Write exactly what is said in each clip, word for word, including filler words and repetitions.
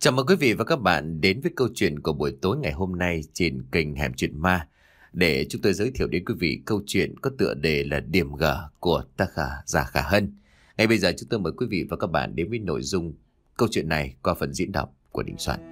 Chào mừng quý vị và các bạn đến với câu chuyện của buổi tối ngày hôm nay trên kênh Hẻm Chuyện Ma, để chúng tôi giới thiệu đến quý vị câu chuyện có tựa đề là Điểm G của tác giả Giả Khả Hân. Ngay bây giờ chúng tôi mời quý vị và các bạn đến với nội dung câu chuyện này qua phần diễn đọc của Đình Soạn.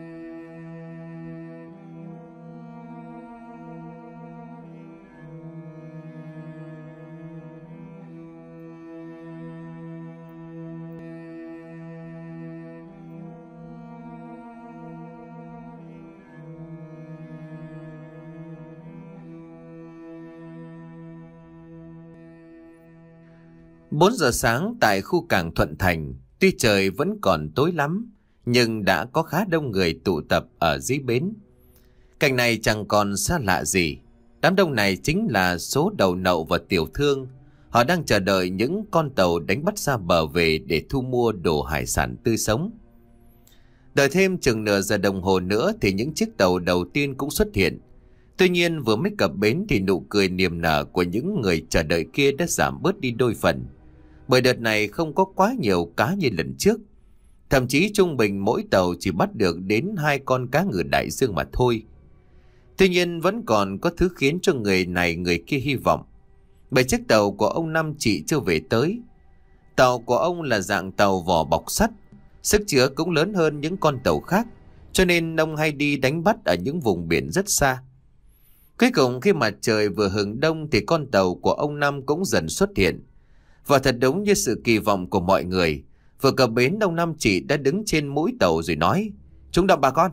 Bốn giờ sáng tại khu cảng Thuận Thành, tuy trời vẫn còn tối lắm, nhưng đã có khá đông người tụ tập ở dưới bến. Cảnh này chẳng còn xa lạ gì. Đám đông này chính là số đầu nậu và tiểu thương. Họ đang chờ đợi những con tàu đánh bắt ra bờ về để thu mua đồ hải sản tươi sống. Đợi thêm chừng nửa giờ đồng hồ nữa thì những chiếc tàu đầu tiên cũng xuất hiện. Tuy nhiên vừa mới cập bến thì nụ cười niềm nở của những người chờ đợi kia đã giảm bớt đi đôi phần. Bởi đợt này không có quá nhiều cá như lần trước. Thậm chí trung bình mỗi tàu chỉ bắt được đến hai con cá ngừ đại dương mà thôi. Tuy nhiên vẫn còn có thứ khiến cho người này người kia hy vọng. Bởi chiếc tàu của ông Năm chị chưa về tới. Tàu của ông là dạng tàu vỏ bọc sắt, sức chứa cũng lớn hơn những con tàu khác, cho nên ông hay đi đánh bắt ở những vùng biển rất xa. Cuối cùng khi mặt trời vừa hừng đông thì con tàu của ông Năm cũng dần xuất hiện. Và thật đúng như sự kỳ vọng của mọi người, vừa cập bến ông Năm chị đã đứng trên mũi tàu rồi nói: "Chúng đọc bà con."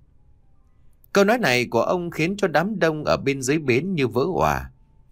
Câu nói này của ông khiến cho đám đông ở bên dưới bến như vỡ òa.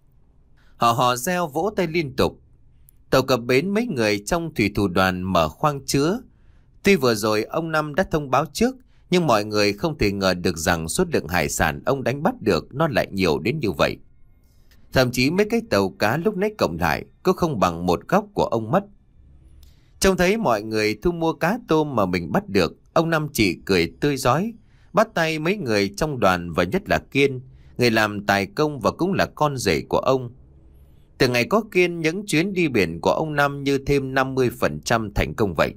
Họ hò reo vỗ tay liên tục. Tàu cập bến, mấy người trong thủy thủ đoàn mở khoang chứa. Tuy vừa rồi ông Năm đã thông báo trước, nhưng mọi người không thể ngờ được rằng số lượng hải sản ông đánh bắt được nó lại nhiều đến như vậy. Thậm chí mấy cái tàu cá lúc nãy cộng lại có không bằng một góc của ông mất. Trông thấy mọi người thu mua cá tôm mà mình bắt được, ông Năm chị cười tươi rói, bắt tay mấy người trong đoàn và nhất là Kiên, người làm tài công và cũng là con rể của ông. Từ ngày có Kiên, những chuyến đi biển của ông Năm như thêm năm mươi phần trăm thành công vậy.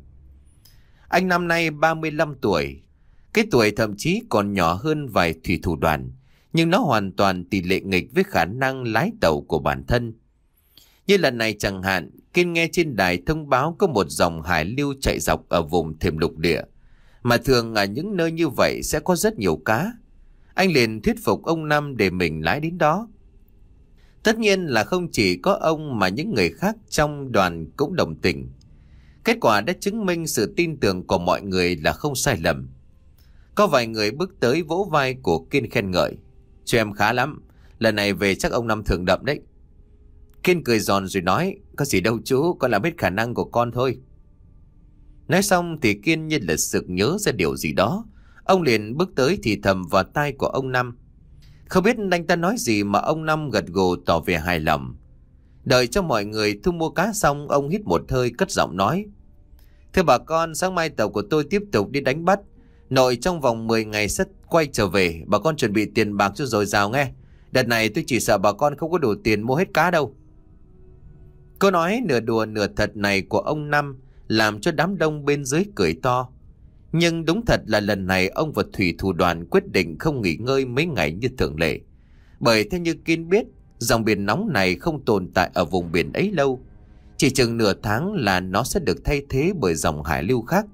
Anh năm nay ba mươi lăm tuổi, cái tuổi thậm chí còn nhỏ hơn vài thủy thủ đoàn, nhưng nó hoàn toàn tỷ lệ nghịch với khả năng lái tàu của bản thân. Như lần này chẳng hạn, Kiên nghe trên đài thông báo có một dòng hải lưu chạy dọc ở vùng thềm lục địa, mà thường ở những nơi như vậy sẽ có rất nhiều cá. Anh liền thuyết phục ông Năm để mình lái đến đó. Tất nhiên là không chỉ có ông mà những người khác trong đoàn cũng đồng tình. Kết quả đã chứng minh sự tin tưởng của mọi người là không sai lầm. Có vài người bước tới vỗ vai của Kiên khen ngợi: "Cho em khá lắm, lần này về chắc ông Năm thưởng đậm đấy." Kiên cười giòn rồi nói: "Có gì đâu chú, con làm hết khả năng của con thôi." Nói xong thì Kiên như là sực nhớ ra điều gì đó. Ông liền bước tới thì thầm vào tai của ông Năm. Không biết anh ta nói gì mà ông Năm gật gù tỏ vẻ hài lòng. Đợi cho mọi người thu mua cá xong, ông hít một hơi cất giọng nói: "Thưa bà con, sáng mai tàu của tôi tiếp tục đi đánh bắt. Nội trong vòng mười ngày sẽ quay trở về. Bà con chuẩn bị tiền bạc cho dồi dào nghe. Đợt này tôi chỉ sợ bà con không có đủ tiền mua hết cá đâu." Câu nói nửa đùa nửa thật này của ông Năm làm cho đám đông bên dưới cười to. Nhưng đúng thật là lần này ông và thủy thủ đoàn quyết định không nghỉ ngơi mấy ngày như thường lệ. Bởi theo như Kiên biết, dòng biển nóng này không tồn tại ở vùng biển ấy lâu. Chỉ chừng nửa tháng là nó sẽ được thay thế bởi dòng hải lưu khác.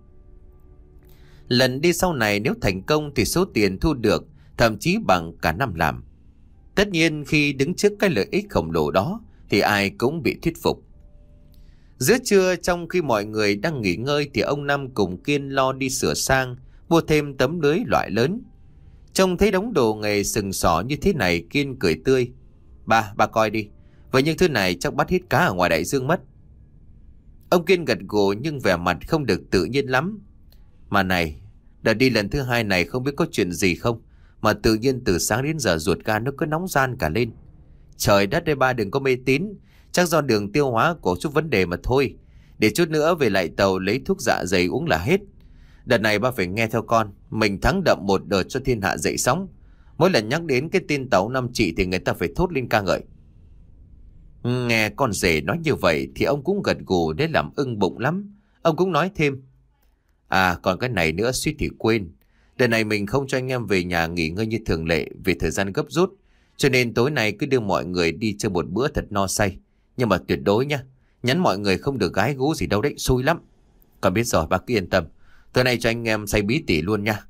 Lần đi sau này nếu thành công thì số tiền thu được thậm chí bằng cả năm làm. Tất nhiên khi đứng trước cái lợi ích khổng lồ đó thì ai cũng bị thuyết phục. Giữa trưa, trong khi mọi người đang nghỉ ngơi thì ông Năm cùng Kiên lo đi sửa sang, mua thêm tấm lưới loại lớn. Trông thấy đống đồ nghề sừng sỏ như thế này, Kiên cười tươi: Ba, ba coi đi, với những thứ này chắc bắt hết cá ở ngoài đại dương mất." Ông Kiên gật gù nhưng vẻ mặt không được tự nhiên lắm. "Mà này, đợt đi lần thứ hai này không biết có chuyện gì không, mà tự nhiên từ sáng đến giờ ruột gan nó cứ nóng ran cả lên. Trời đất ơi ba, đừng có mê tín, chắc do đường tiêu hóa của chút vấn đề mà thôi. Để chút nữa về lại tàu lấy thuốc dạ dày uống là hết. Đợt này ba phải nghe theo con, mình thắng đậm một đợt cho thiên hạ dậy sóng. Mỗi lần nhắc đến cái tin tàu Năm chị thì người ta phải thốt lên ca ngợi." Nghe con rể nói như vậy thì ông cũng gật gù để làm ưng bụng lắm. Ông cũng nói thêm: À còn cái này nữa suýt thì quên. Đợt này mình không cho anh em về nhà nghỉ ngơi như thường lệ vì thời gian gấp rút. Cho nên tối nay cứ đưa mọi người đi chơi một bữa thật no say. Nhưng mà tuyệt đối nhá, nhắn mọi người không được gái gú gì đâu đấy, xui lắm. Con biết rồi, bác cứ yên tâm. Tối nay cho anh em say bí tỉ luôn nha.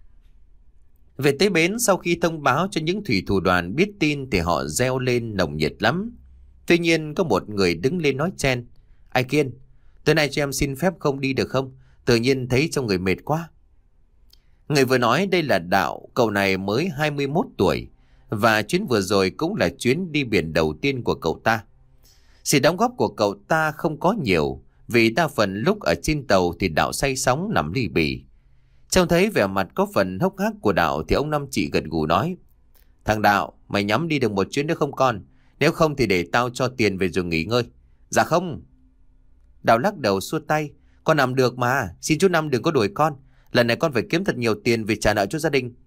Về tới bến, sau khi thông báo cho những thủy thủ đoàn biết tin thì họ reo lên nồng nhiệt lắm. Tuy nhiên có một người đứng lên nói chen: Ai Kiên, tối nay cho em xin phép không đi được không? Tự nhiên thấy trong người mệt quá. Người vừa nói đây là Đạo, cậu này mới hai mươi mốt tuổi. Và chuyến vừa rồi cũng là chuyến đi biển đầu tiên của cậu ta. Sự đóng góp của cậu ta không có nhiều, vì đa phần lúc ở trên tàu thì Đạo say sóng nằm lì bì. Trông thấy vẻ mặt có phần hốc hác của Đạo thì ông Năm Chị gật gù nói: Thằng Đạo, mày nhắm đi được một chuyến nữa không con? Nếu không thì để tao cho tiền về rồi nghỉ ngơi. Dạ không. Đạo lắc đầu xua tay: Con làm được mà, xin chú Năm đừng có đuổi con. Lần này con phải kiếm thật nhiều tiền về trả nợ cho gia đình.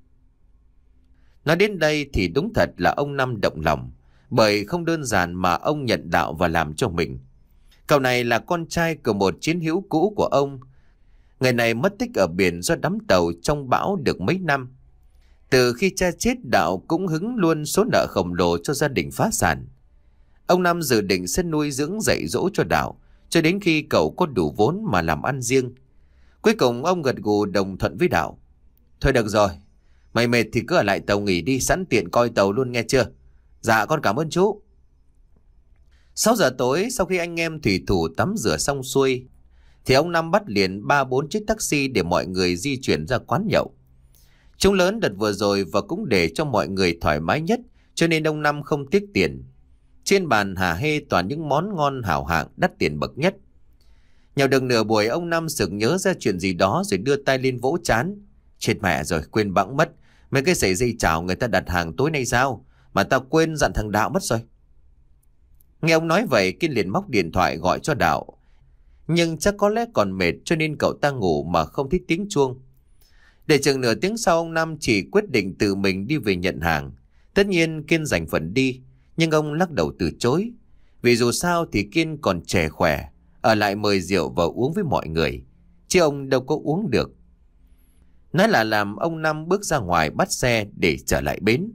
Nói đến đây thì đúng thật là ông Năm động lòng, bởi không đơn giản mà ông nhận Đạo và làm cho mình. Cậu này là con trai của một chiến hữu cũ của ông. Người này mất tích ở biển do đắm tàu trong bão được mấy năm. Từ khi cha chết, Đạo cũng hứng luôn số nợ khổng lồ cho gia đình phá sản. Ông Năm dự định sẽ nuôi dưỡng dạy dỗ cho Đạo cho đến khi cậu có đủ vốn mà làm ăn riêng. Cuối cùng ông gật gù đồng thuận với Đạo: Thôi được rồi, mày mệt thì cứ ở lại tàu nghỉ đi, sẵn tiện coi tàu luôn nghe chưa? Dạ con cảm ơn chú. Sáu giờ tối, sau khi anh em thủy thủ tắm rửa xong xuôi thì ông Năm bắt liền ba bốn chiếc taxi để mọi người di chuyển ra quán nhậu. Trông lớn đợt vừa rồi và cũng để cho mọi người thoải mái nhất, cho nên ông Năm không tiếc tiền. Trên bàn hả hê toàn những món ngon hảo hạng đắt tiền bậc nhất. Nhậu được nửa buổi, ông Năm sực nhớ ra chuyện gì đó rồi đưa tay lên vỗ trán: Chết mẹ rồi, quên bẵng mất. Mấy cái sợi dây chảo người ta đặt hàng tối nay sao mà tao quên dặn thằng Đạo mất rồi. Nghe ông nói vậy, Kiên liền móc điện thoại gọi cho Đạo. Nhưng chắc có lẽ còn mệt cho nên cậu ta ngủ mà không thích tiếng chuông. Để chừng nửa tiếng sau, ông Năm chỉ quyết định tự mình đi về nhận hàng. Tất nhiên Kiên giành phần đi, nhưng ông lắc đầu từ chối. Vì dù sao thì Kiên còn trẻ khỏe, ở lại mời rượu và uống với mọi người, chứ ông đâu có uống được. Nói là làm, ông Năm bước ra ngoài bắt xe để trở lại bến.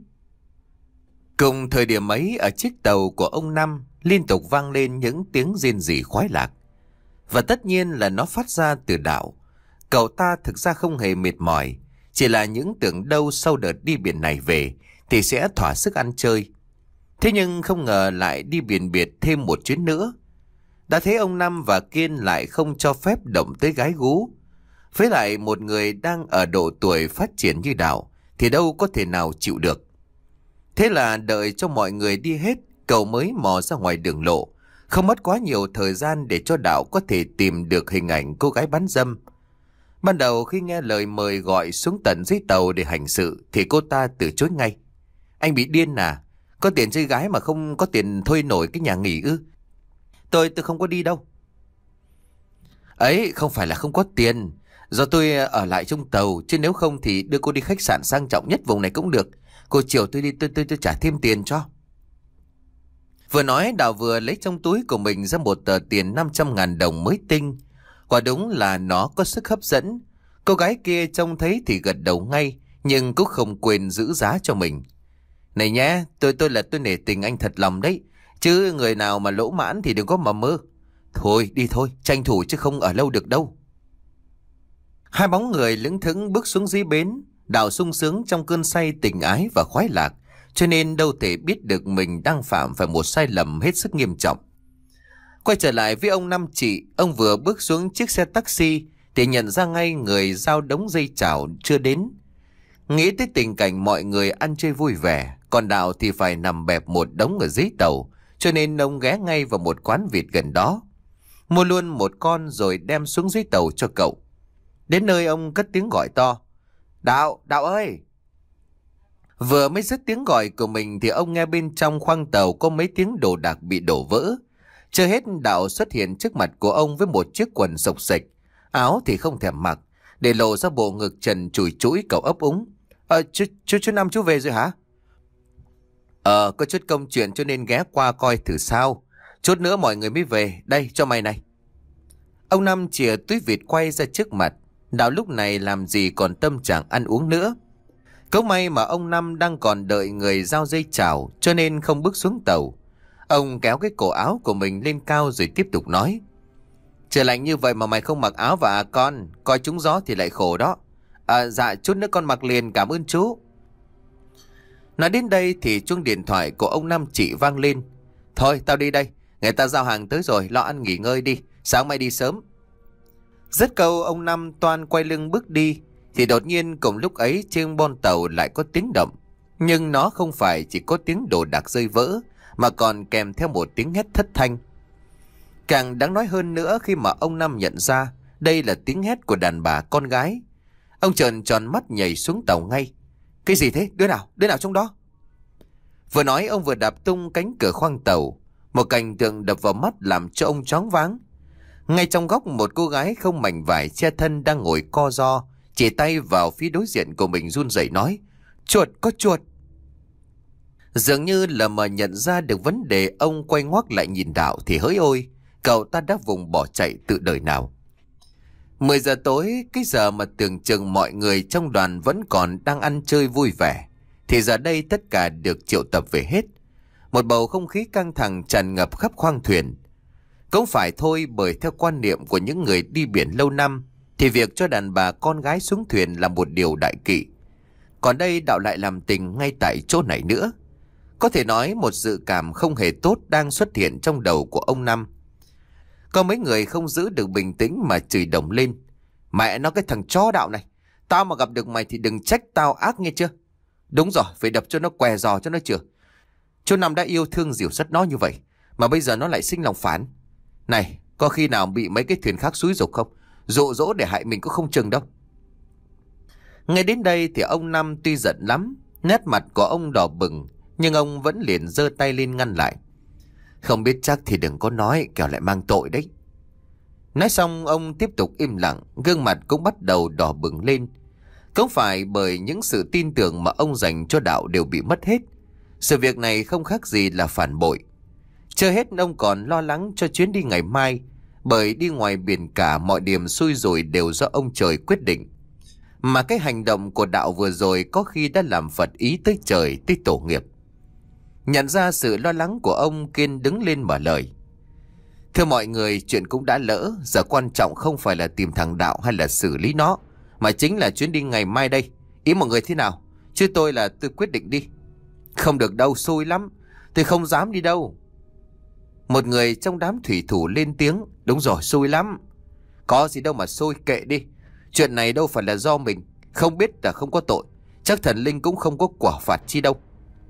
Cùng thời điểm ấy, ở chiếc tàu của ông Năm liên tục vang lên những tiếng rên rỉ khoái lạc. Và tất nhiên là nó phát ra từ Đạo. Cậu ta thực ra không hề mệt mỏi, chỉ là những tưởng đâu sau đợt đi biển này về thì sẽ thỏa sức ăn chơi. Thế nhưng không ngờ lại đi biển biệt thêm một chuyến nữa. Đã thấy ông Năm và Kiên lại không cho phép động tới gái gú. Với lại một người đang ở độ tuổi phát triển như Đạo thì đâu có thể nào chịu được. Thế là đợi cho mọi người đi hết, cậu mới mò ra ngoài đường lộ. Không mất quá nhiều thời gian để cho Đạo có thể tìm được hình ảnh cô gái bán dâm. Ban đầu khi nghe lời mời gọi xuống tận dưới tàu để hành sự thì cô ta từ chối ngay. Anh bị điên à? Có tiền chơi gái mà không có tiền thuê nổi cái nhà nghỉ ư? Tôi tôi không có đi đâu. Ấy không phải là không có tiền, do tôi ở lại trong tàu, chứ nếu không thì đưa cô đi khách sạn sang trọng nhất vùng này cũng được. Cô chiều tôi đi tôi tôi, tôi trả thêm tiền cho. Vừa nói, Đạo vừa lấy trong túi của mình ra một tờ tiền năm trăm ngàn đồng mới tinh. Quả đúng là nó có sức hấp dẫn. Cô gái kia trông thấy thì gật đầu ngay, nhưng cũng không quên giữ giá cho mình. Này nhé, tôi tôi là tôi nể tình anh thật lòng đấy, chứ người nào mà lỗ mãn thì đừng có mà mơ. Thôi đi thôi, tranh thủ chứ không ở lâu được đâu. Hai bóng người lững thững bước xuống dưới bến. Đạo sung sướng trong cơn say tình ái và khoái lạc, cho nên đâu thể biết được mình đang phạm phải một sai lầm hết sức nghiêm trọng. Quay trở lại với ông Năm Chị, ông vừa bước xuống chiếc xe taxi thì nhận ra ngay người giao đống dây chảo chưa đến. Nghĩ tới tình cảnh mọi người ăn chơi vui vẻ, còn Đạo thì phải nằm bẹp một đống ở dưới tàu, cho nên ông ghé ngay vào một quán vịt gần đó, mua luôn một con rồi đem xuống dưới tàu cho cậu. Đến nơi ông cất tiếng gọi to: Đạo, Đạo ơi! Vừa mới dứt tiếng gọi của mình thì ông nghe bên trong khoang tàu có mấy tiếng đồ đạc bị đổ vỡ. Chưa hết, Đạo xuất hiện trước mặt của ông với một chiếc quần xộc xệch, áo thì không thèm mặc, để lộ ra bộ ngực trần chùi chũi. Cậu ấp úng: Ờ, chú, chú, chú Năm chú về rồi hả? Ờ, có chút công chuyện cho nên ghé qua coi thử sao. Chút nữa mọi người mới về, đây cho mày này. Ông Năm chìa túi vịt quay ra trước mặt. Đạo lúc này làm gì còn tâm trạng ăn uống nữa. Cấu may mà ông Năm đang còn đợi người giao dây chào, cho nên không bước xuống tàu. Ông kéo cái cổ áo của mình lên cao rồi tiếp tục nói: Trời lạnh như vậy mà mày không mặc áo và à con, coi trúng gió thì lại khổ đó. À dạ, chút nữa con mặc liền, cảm ơn chú. Nói đến đây thì chuông điện thoại của ông Năm chỉ vang lên. Thôi tao đi đây, người ta giao hàng tới rồi, lo ăn nghỉ ngơi đi, sáng mai đi sớm. Dứt câu ông Năm toan quay lưng bước đi, thì đột nhiên cùng lúc ấy trên bon tàu lại có tiếng động. Nhưng nó không phải chỉ có tiếng đồ đạc rơi vỡ, mà còn kèm theo một tiếng hét thất thanh. Càng đáng nói hơn nữa khi mà ông Năm nhận ra đây là tiếng hét của đàn bà con gái. Ông trợn tròn mắt nhảy xuống tàu ngay. Cái gì thế? Đứa nào? Đứa nào trong đó? Vừa nói ông vừa đạp tung cánh cửa khoang tàu. Một cảnh tượng đập vào mắt làm cho ông choáng váng. Ngay trong góc, một cô gái không mảnh vải che thân đang ngồi co ro, chỉ tay vào phía đối diện của mình run rẩy nói: Chuột, có chuột. Dường như là mà nhận ra được vấn đề, ông quay ngoắt lại nhìn Đạo thì hỡi ôi, cậu ta đã vùng bỏ chạy từ đời nào. Mười giờ tối, cái giờ mà tưởng chừng mọi người trong đoàn vẫn còn đang ăn chơi vui vẻ, thì giờ đây tất cả được triệu tập về hết. Một bầu không khí căng thẳng tràn ngập khắp khoang thuyền. Cũng phải thôi, bởi theo quan niệm của những người đi biển lâu năm thì việc cho đàn bà con gái xuống thuyền là một điều đại kỵ. Còn đây Đạo lại làm tình ngay tại chỗ này nữa. Có thể nói một dự cảm không hề tốt đang xuất hiện trong đầu của ông Năm. Có mấy người không giữ được bình tĩnh mà chửi đồng lên: Mẹ nó, cái thằng chó Đạo này, tao mà gặp được mày thì đừng trách tao ác nghe chưa. Đúng rồi, phải đập cho nó què giò cho nó chừa. Chú Năm đã yêu thương dìu dắt nó như vậy, mà bây giờ nó lại sinh lòng phản. Này, có khi nào bị mấy cái thuyền khác xúi giục không? Dụ dỗ để hại mình cũng không chừng đâu. Ngay đến đây thì ông Năm tuy giận lắm, nét mặt của ông đỏ bừng, nhưng ông vẫn liền giơ tay lên ngăn lại. Không biết chắc thì đừng có nói, kẻo lại mang tội đấy. Nói xong ông tiếp tục im lặng, gương mặt cũng bắt đầu đỏ bừng lên. Không phải bởi những sự tin tưởng mà ông dành cho Đạo đều bị mất hết. Sự việc này không khác gì là phản bội. Chưa hết, ông còn lo lắng cho chuyến đi ngày mai, bởi đi ngoài biển cả mọi điểm xui rủi đều do ông trời quyết định. Mà cái hành động của Đạo vừa rồi có khi đã làm phật ý tới trời, tới tổ nghiệp. Nhận ra sự lo lắng của ông, Kiên đứng lên mở lời: Thưa mọi người, chuyện cũng đã lỡ, giờ quan trọng không phải là tìm thằng Đạo hay là xử lý nó, mà chính là chuyến đi ngày mai đây. Ý mọi người thế nào? Chứ tôi là tôi quyết định đi. Không được đâu, xui lắm, tôi không dám đi đâu. Một người trong đám thủy thủ lên tiếng: Đúng rồi, xui lắm. Có gì đâu mà xui, kệ đi. Chuyện này đâu phải là do mình, không biết là không có tội, chắc thần linh cũng không có quả phạt chi đâu.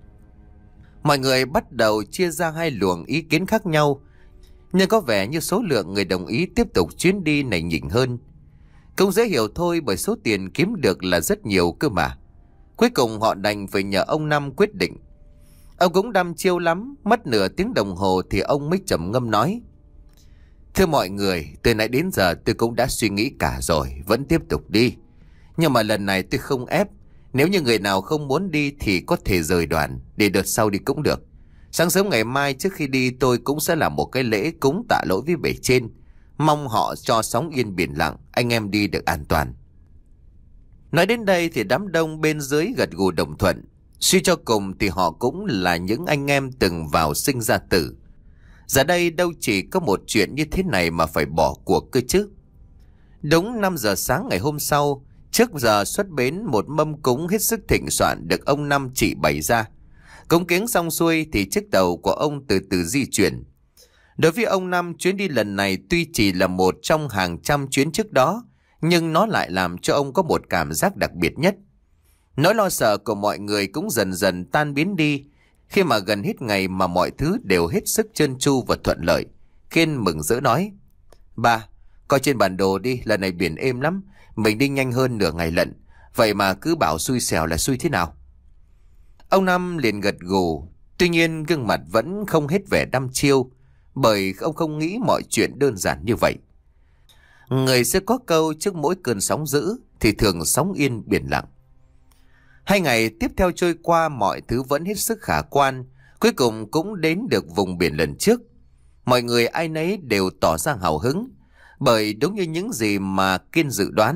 Mọi người bắt đầu chia ra hai luồng ý kiến khác nhau, nhưng có vẻ như số lượng người đồng ý tiếp tục chuyến đi này nhỉnh hơn. Cũng dễ hiểu thôi, bởi số tiền kiếm được là rất nhiều cơ mà. Cuối cùng họ đành phải nhờ ông Năm quyết định. Ông cũng đăm chiêu lắm, mất nửa tiếng đồng hồ thì ông mới trầm ngâm nói: Thưa mọi người, từ nãy đến giờ tôi cũng đã suy nghĩ cả rồi, vẫn tiếp tục đi. Nhưng mà lần này tôi không ép. Nếu như người nào không muốn đi thì có thể rời đoàn, để đợt sau đi cũng được. Sáng sớm ngày mai trước khi đi tôi cũng sẽ làm một cái lễ cúng tạ lỗi với bề trên. Mong họ cho sóng yên biển lặng, anh em đi được an toàn. Nói đến đây thì đám đông bên dưới gật gù đồng thuận. Suy cho cùng thì họ cũng là những anh em từng vào sinh ra tử. Giờ đây đâu chỉ có một chuyện như thế này mà phải bỏ cuộc cơ chứ. Đúng năm giờ sáng ngày hôm sau, trước giờ xuất bến, một mâm cúng hết sức thịnh soạn được ông Năm chỉ bày ra. Cúng kiến xong xuôi thì chiếc tàu của ông từ từ di chuyển. Đối với ông Năm, chuyến đi lần này tuy chỉ là một trong hàng trăm chuyến trước đó, nhưng nó lại làm cho ông có một cảm giác đặc biệt nhất. Nỗi lo sợ của mọi người cũng dần dần tan biến đi khi mà gần hết ngày mà mọi thứ đều hết sức trơn tru và thuận lợi. Kiên mừng rỡ nói: Ba, coi trên bản đồ đi, lần này biển êm lắm, mình đi nhanh hơn nửa ngày lận. Vậy mà cứ bảo xui xẻo là xui thế nào? Ông Năm liền gật gù, tuy nhiên gương mặt vẫn không hết vẻ đăm chiêu, bởi ông không nghĩ mọi chuyện đơn giản như vậy. Người sẽ có câu trước mỗi cơn sóng dữ thì thường sóng yên biển lặng. Hai ngày tiếp theo trôi qua, mọi thứ vẫn hết sức khả quan, cuối cùng cũng đến được vùng biển lần trước. Mọi người ai nấy đều tỏ ra hào hứng, bởi đúng như những gì mà Kiên dự đoán,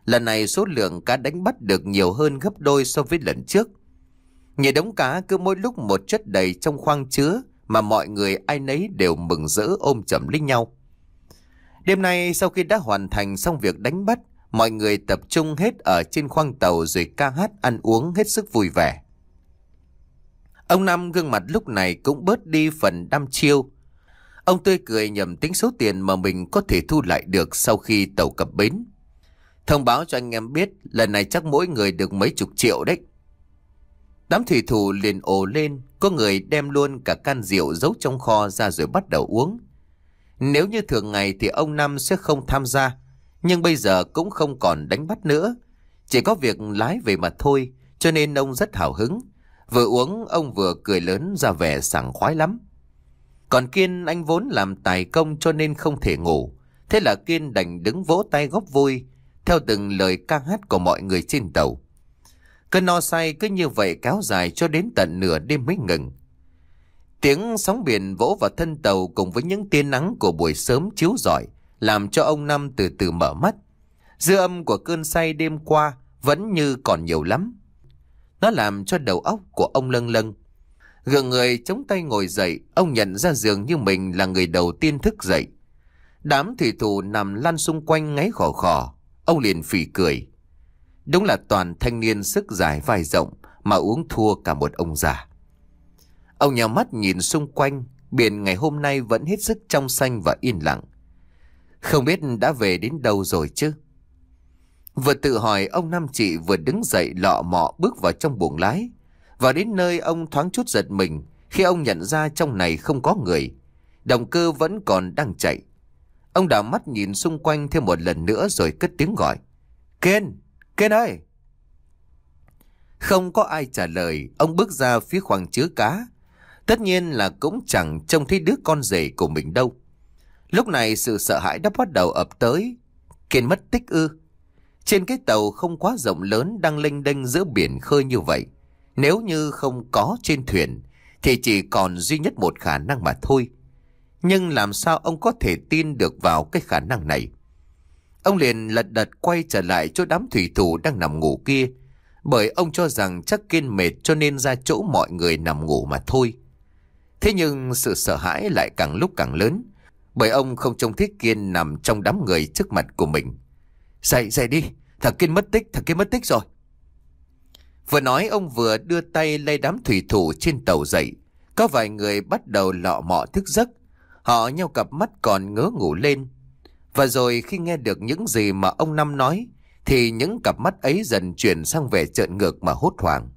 Lần này số lượng cá đánh bắt được nhiều hơn gấp đôi so với lần trước. Nhìn đống cá cứ mỗi lúc một chất đầy trong khoang chứa mà mọi người ai nấy đều mừng rỡ ôm chầm lấy nhau. Đêm nay sau khi đã hoàn thành xong việc đánh bắt, mọi người tập trung hết ở trên khoang tàu rồi ca hát ăn uống hết sức vui vẻ. Ông Năm gương mặt lúc này cũng bớt đi phần đăm chiêu. Ông tươi cười nhầm tính số tiền mà mình có thể thu lại được sau khi tàu cập bến. Thông báo cho anh em biết lần này chắc mỗi người được mấy chục triệu đấy. Đám thủy thủ liền ồ lên, có người đem luôn cả can rượu giấu trong kho ra rồi bắt đầu uống. Nếu như thường ngày thì ông Năm sẽ không tham gia, nhưng bây giờ cũng không còn đánh bắt nữa, chỉ có việc lái về mà thôi, cho nên ông rất hào hứng. Vừa uống ông vừa cười lớn ra vẻ sảng khoái lắm. Còn Kiên anh vốn làm tài công cho nên không thể ngủ, thế là Kiên đành đứng vỗ tay góp vui theo từng lời ca hát của mọi người trên tàu. Cơn no say cứ như vậy kéo dài cho đến tận nửa đêm mới ngừng. Tiếng sóng biển vỗ vào thân tàu cùng với những tia nắng của buổi sớm chiếu rọi làm cho ông Năm từ từ mở mắt. Dư âm của cơn say đêm qua vẫn như còn nhiều lắm. Nó làm cho đầu óc của ông lâng lâng. Gượng người chống tay ngồi dậy, ông nhận ra dường như mình là người đầu tiên thức dậy. Đám thủy thủ nằm lăn xung quanh ngáy khò khò. Ông liền phì cười. Đúng là toàn thanh niên sức dài vai rộng mà uống thua cả một ông già. Ông nhào mắt nhìn xung quanh, biển ngày hôm nay vẫn hết sức trong xanh và yên lặng. Không biết đã về đến đâu rồi chứ? Vừa tự hỏi, ông Năm Chị vừa đứng dậy lọ mọ bước vào trong buồng lái. Vào đến nơi ông thoáng chút giật mình khi ông nhận ra trong này không có người. Động cơ vẫn còn đang chạy. Ông đảo mắt nhìn xung quanh thêm một lần nữa rồi cất tiếng gọi. Kiên! Kiên ơi! Không có ai trả lời. Ông bước ra phía khoang chứa cá. Tất nhiên là cũng chẳng trông thấy đứa con rể của mình đâu. Lúc này sự sợ hãi đã bắt đầu ập tới. Kiên mất tích ư? Trên cái tàu không quá rộng lớn đang lênh đênh giữa biển khơi như vậy, nếu như không có trên thuyền thì chỉ còn duy nhất một khả năng mà thôi. Nhưng làm sao ông có thể tin được vào cái khả năng này? Ông liền lật đật quay trở lại chỗ đám thủy thủ đang nằm ngủ kia, bởi ông cho rằng chắc Kiên mệt cho nên ra chỗ mọi người nằm ngủ mà thôi. Thế nhưng sự sợ hãi lại càng lúc càng lớn, bởi ông không trông thấy Kiên nằm trong đám người trước mặt của mình. Dậy, dậy đi, thằng Kiên mất tích, thằng Kiên mất tích rồi. Vừa nói ông vừa đưa tay lay đám thủy thủ trên tàu dậy. Có vài người bắt đầu lọ mọ thức giấc. Họ nheo cặp mắt còn ngớ ngủ lên. Và rồi khi nghe được những gì mà ông Năm nói, thì những cặp mắt ấy dần chuyển sang vẻ trợn ngược mà hốt hoảng.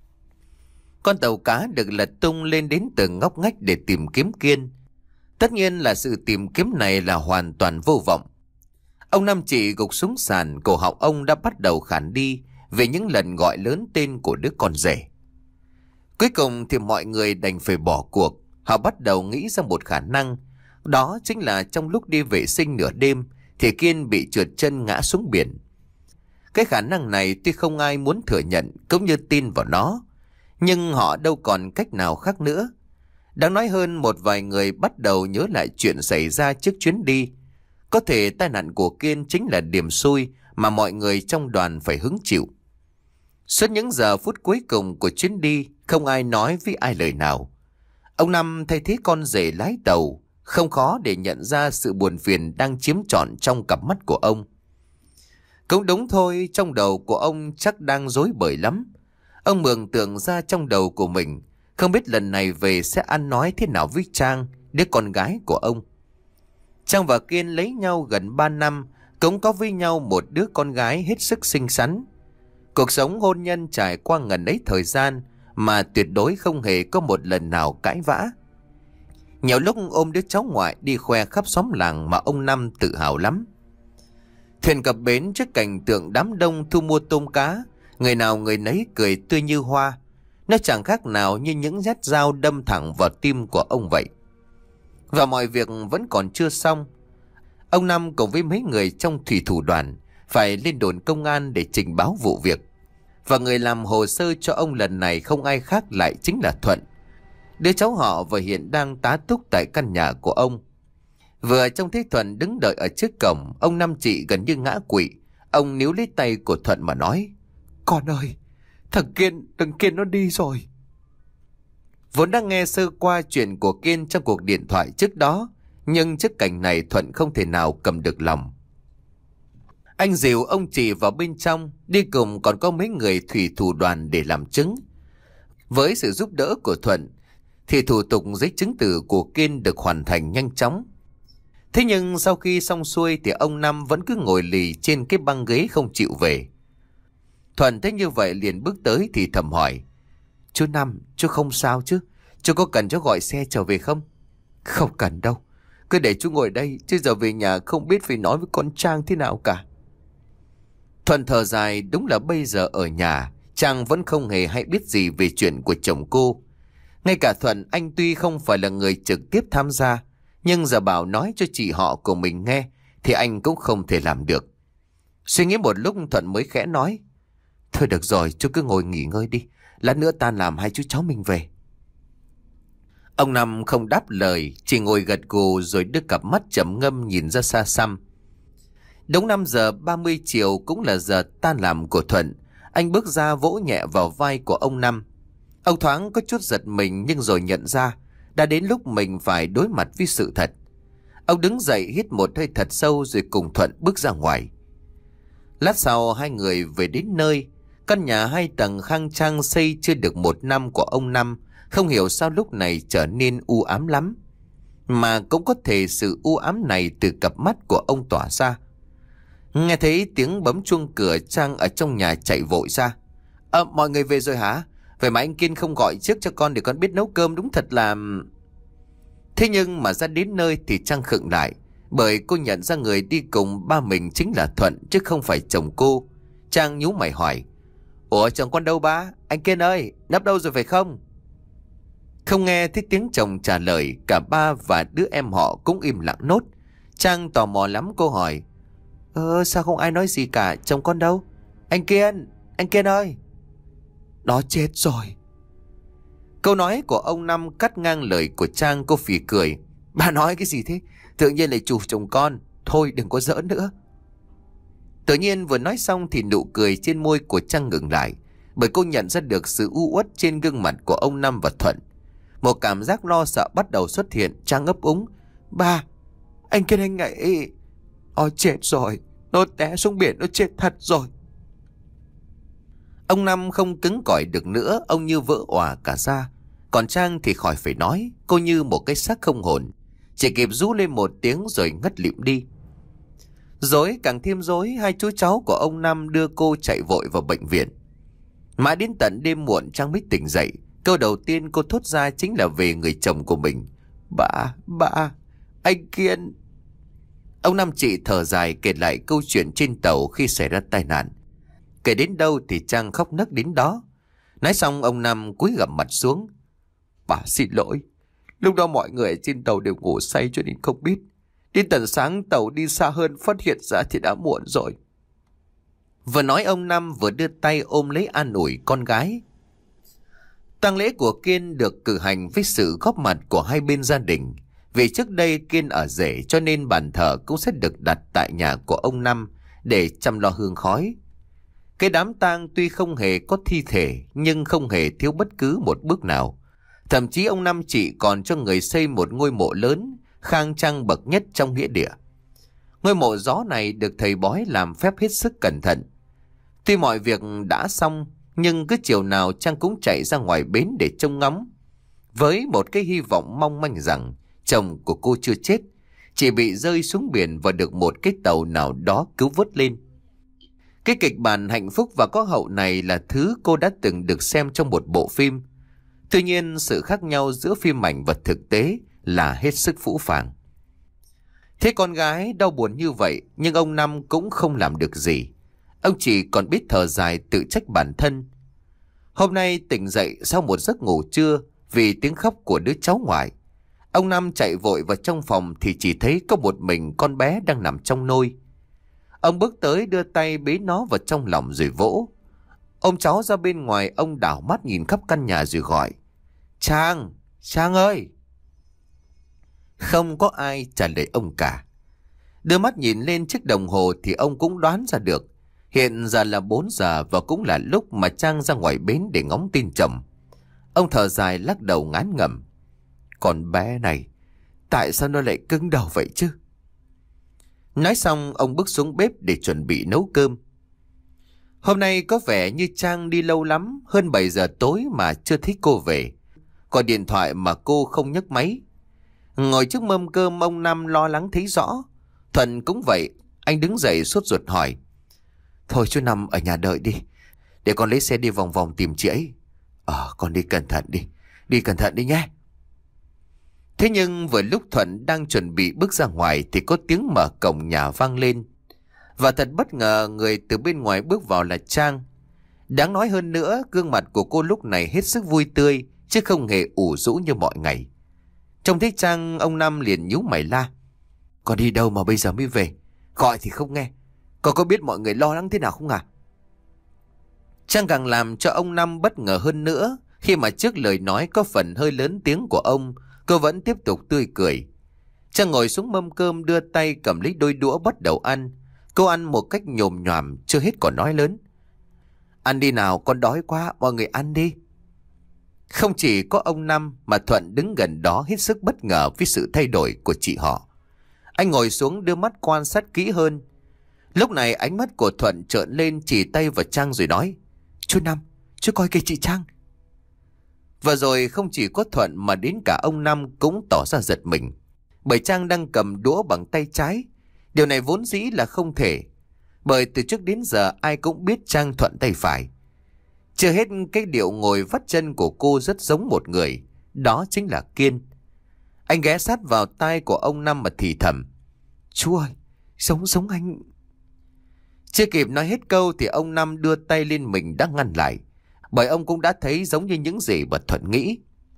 Con tàu cá được lật tung lên đến từng ngóc ngách để tìm kiếm Kiên. Tất nhiên là sự tìm kiếm này là hoàn toàn vô vọng. Ông Năm Chị gục xuống sàn, cổ họng ông đã bắt đầu khản đi về những lần gọi lớn tên của đứa con rể. Cuối cùng thì mọi người đành phải bỏ cuộc. Họ bắt đầu nghĩ ra một khả năng. Đó chính là trong lúc đi vệ sinh nửa đêm thì Kiên bị trượt chân ngã xuống biển. Cái khả năng này tuy không ai muốn thừa nhận cũng như tin vào nó, nhưng họ đâu còn cách nào khác nữa. Đáng nói hơn, một vài người bắt đầu nhớ lại chuyện xảy ra trước chuyến đi. Có thể tai nạn của Kiên chính là điểm xui mà mọi người trong đoàn phải hứng chịu. Suốt những giờ phút cuối cùng của chuyến đi, không ai nói với ai lời nào. Ông Năm thay thế con rể lái tàu, không khó để nhận ra sự buồn phiền đang chiếm trọn trong cặp mắt của ông. Cũng đúng thôi, trong đầu của ông chắc đang rối bời lắm. Ông mường tượng ra trong đầu của mình, không biết lần này về sẽ ăn nói thế nào với Trang, đứa con gái của ông. Trang và Kiên lấy nhau gần ba năm, cũng có với nhau một đứa con gái hết sức xinh xắn. Cuộc sống hôn nhân trải qua ngần ấy thời gian mà tuyệt đối không hề có một lần nào cãi vã. Nhiều lúc ôm đứa cháu ngoại đi khoe khắp xóm làng mà ông Năm tự hào lắm. Thuyền cập bến trước cảnh tượng đám đông thu mua tôm cá, người nào người nấy cười tươi như hoa. Nó chẳng khác nào như những nhát dao đâm thẳng vào tim của ông vậy. Và mọi việc vẫn còn chưa xong. Ông Năm cùng với mấy người trong thủy thủ đoàn phải lên đồn công an để trình báo vụ việc. Và người làm hồ sơ cho ông lần này không ai khác lại chính là Thuận, đứa cháu họ và hiện đang tá túc tại căn nhà của ông. Vừa trông thấy Thuận đứng đợi ở trước cổng, ông Năm Chị gần như ngã quỵ. Ông níu lấy tay của Thuận mà nói: Con ơi, thằng Kiên, thằng Kiên nó đi rồi. Vốn đã nghe sơ qua chuyện của Kiên trong cuộc điện thoại trước đó, nhưng trước cảnh này Thuận không thể nào cầm được lòng. Anh dìu ông chị vào bên trong, đi cùng còn có mấy người thủy thủ đoàn để làm chứng. Với sự giúp đỡ của Thuận thì thủ tục giấy chứng tử của Kiên được hoàn thành nhanh chóng. Thế nhưng sau khi xong xuôi thì ông Năm vẫn cứ ngồi lì trên cái băng ghế không chịu về. Thuận thấy như vậy liền bước tới thì thầm hỏi: Chú Năm, chú không sao chứ? Chú có cần cháu gọi xe trở về không? Không cần đâu, cứ để chú ngồi đây, chứ giờ về nhà không biết phải nói với con Trang thế nào cả. Thuận thở dài, đúng là bây giờ ở nhà Trang vẫn không hề hay biết gì về chuyện của chồng cô. Ngay cả Thuận, anh tuy không phải là người trực tiếp tham gia, nhưng giờ bảo nói cho chị họ của mình nghe thì anh cũng không thể làm được. Suy nghĩ một lúc Thuận mới khẽ nói: Thôi được rồi, chú cứ ngồi nghỉ ngơi đi, lát nữa tan làm hai chú cháu mình về. Ông Năm không đáp lời, chỉ ngồi gật gù rồi đưa cặp mắt trầm ngâm nhìn ra xa xăm. Đúng năm giờ ba mươi chiều cũng là giờ tan làm của Thuận. Anh bước ra vỗ nhẹ vào vai của ông Năm. Ông thoáng có chút giật mình nhưng rồi nhận ra đã đến lúc mình phải đối mặt với sự thật. Ông đứng dậy hít một hơi thật sâu rồi cùng Thuận bước ra ngoài. Lát sau hai người về đến nơi. Căn nhà hai tầng khang trang xây chưa được một năm của ông Năm không hiểu sao lúc này trở nên u ám lắm. Mà cũng có thể sự u ám này từ cặp mắt của ông tỏa ra. Nghe thấy tiếng bấm chuông cửa, Trang ở trong nhà chạy vội ra. Ờ, mọi người về rồi hả? Vậy mà anh Kiên không gọi trước cho con để con biết nấu cơm, đúng thật là... Thế nhưng mà ra đến nơi thì Trang khựng lại, bởi cô nhận ra người đi cùng ba mình chính là Thuận chứ không phải chồng cô. Trang nhíu mày hỏi: Ủa, chồng con đâu ba? Anh Kiên ơi, nấp đâu rồi phải không? Không nghe thấy tiếng chồng trả lời, cả ba và đứa em họ cũng im lặng nốt. Trang tò mò lắm, cô hỏi: Ờ, sao không ai nói gì cả, chồng con đâu? Anh Kiên, anh Kiên ơi! Nó chết rồi. Câu nói của ông Năm cắt ngang lời của Trang. Cô phì cười: Bà nói cái gì thế? Tự nhiên lại chụp chồng con. Thôi đừng có giỡn nữa. Tự nhiên vừa nói xong thì nụ cười trên môi của Trang ngừng lại, bởi cô nhận ra được sự u uất trên gương mặt của ông Năm và Thuận. Một cảm giác lo sợ bắt đầu xuất hiện. Trang ấp úng: Ba, anh Kiên anh ấy... Ôi chết rồi, nó té xuống biển, nó chết thật rồi. Ông Năm không cứng cỏi được nữa, ông như vỡ òa cả ra. Còn Trang thì khỏi phải nói, cô như một cái xác không hồn, chỉ kịp rú lên một tiếng rồi ngất lịm đi. Rối càng thêm rối, hai chú cháu của ông Năm đưa cô chạy vội vào bệnh viện. Mãi đến tận đêm muộn Trang mới tỉnh dậy. Câu đầu tiên cô thốt ra chính là về người chồng của mình: Bà, bà, anh Kiên. Ông Năm chị thở dài kể lại câu chuyện trên tàu khi xảy ra tai nạn. Kể đến đâu thì Trang khóc nấc đến đó. Nói xong ông Năm cúi gằm mặt xuống: Bà xin lỗi, lúc đó mọi người trên tàu đều ngủ say cho nên không biết. Đến tận sáng tàu đi xa hơn phát hiện ra thì đã muộn rồi. Vừa nói ông Năm vừa đưa tay ôm lấy an ủi con gái. Tang lễ của Kiên được cử hành với sự góp mặt của hai bên gia đình. Vì trước đây Kiên ở rể cho nên bàn thờ cũng sẽ được đặt tại nhà của ông Năm để chăm lo hương khói. Cái đám tang tuy không hề có thi thể nhưng không hề thiếu bất cứ một bước nào. Thậm chí ông Năm chị còn cho người xây một ngôi mộ lớn, khang trang bậc nhất trong nghĩa địa. Ngôi mộ gió này được thầy bói làm phép hết sức cẩn thận. Tuy mọi việc đã xong nhưng cứ chiều nào Trang cũng chạy ra ngoài bến để trông ngắm, với một cái hy vọng mong manh rằng chồng của cô chưa chết, chỉ bị rơi xuống biển và được một cái tàu nào đó cứu vớt lên. Cái kịch bản hạnh phúc và có hậu này là thứ cô đã từng được xem trong một bộ phim. Tuy nhiên sự khác nhau giữa phim ảnh và thực tế là hết sức phũ phàng. Thế con gái đau buồn như vậy nhưng ông Năm cũng không làm được gì. Ông chỉ còn biết thở dài tự trách bản thân. Hôm nay tỉnh dậy sau một giấc ngủ trưa vì tiếng khóc của đứa cháu ngoại. Ông Năm chạy vội vào trong phòng thì chỉ thấy có một mình con bé đang nằm trong nôi. Ông bước tới đưa tay bế nó vào trong lòng rồi vỗ. Ôm cháu ra bên ngoài, ông đảo mắt nhìn khắp căn nhà rồi gọi: Trang, Trang ơi! Không có ai trả lời ông cả. Đưa mắt nhìn lên chiếc đồng hồ thì ông cũng đoán ra được Hiện giờ là bốn giờ và cũng là lúc mà Trang ra ngoài bến để ngóng tin chồng. Ông thở dài lắc đầu ngán ngẩm. Con bé này, tại sao nó lại cứng đầu vậy chứ? Nói xong ông bước xuống bếp để chuẩn bị nấu cơm. Hôm nay có vẻ như Trang đi lâu lắm, hơn bảy giờ tối mà chưa thấy cô về. Gọi điện thoại mà cô không nhấc máy. Ngồi trước mâm cơm ông Năm lo lắng thấy rõ. Thuận cũng vậy, anh đứng dậy sốt ruột hỏi. Thôi chú Năm ở nhà đợi đi, để con lấy xe đi vòng vòng tìm chị ấy. Ờ con đi cẩn thận đi, đi cẩn thận đi nhé. Thế nhưng vừa lúc Thuận đang chuẩn bị bước ra ngoài thì có tiếng mở cổng nhà vang lên. Và thật bất ngờ người từ bên ngoài bước vào là Trang. Đáng nói hơn nữa, gương mặt của cô lúc này hết sức vui tươi, chứ không hề ủ rũ như mọi ngày. Trông thấy Trang, ông Năm liền nhíu mày la. Con đi đâu mà bây giờ mới về? Gọi thì không nghe. Con có biết mọi người lo lắng thế nào không à? Trang càng làm cho ông Năm bất ngờ hơn nữa, khi mà trước lời nói có phần hơi lớn tiếng của ông, cô vẫn tiếp tục tươi cười. Trang ngồi xuống mâm cơm, đưa tay cầm lấy đôi đũa bắt đầu ăn. Cô ăn một cách nhồm nhoàm, chưa hết còn nói lớn. Ăn đi nào, con đói quá, mọi người ăn đi. Không chỉ có ông Năm mà Thuận đứng gần đó hết sức bất ngờ với sự thay đổi của chị họ. Anh ngồi xuống đưa mắt quan sát kỹ hơn. Lúc này ánh mắt của Thuận trợn lên, chỉ tay vào Trang rồi nói. Chú Năm, chú coi kìa chị Trang. Và rồi không chỉ có Thuận mà đến cả ông Năm cũng tỏ ra giật mình. Bởi Trang đang cầm đũa bằng tay trái. Điều này vốn dĩ là không thể. Bởi từ trước đến giờ ai cũng biết Trang thuận tay phải. Chưa hết, cái điệu ngồi vắt chân của cô rất giống một người. Đó chính là Kiên. Anh ghé sát vào tai của ông Năm mà thì thầm. Chú ơi, giống giống anh. Chưa kịp nói hết câu thì ông Năm đưa tay lên mình đã ngăn lại. Bởi ông cũng đã thấy giống như những gì mà Thuận nghĩ.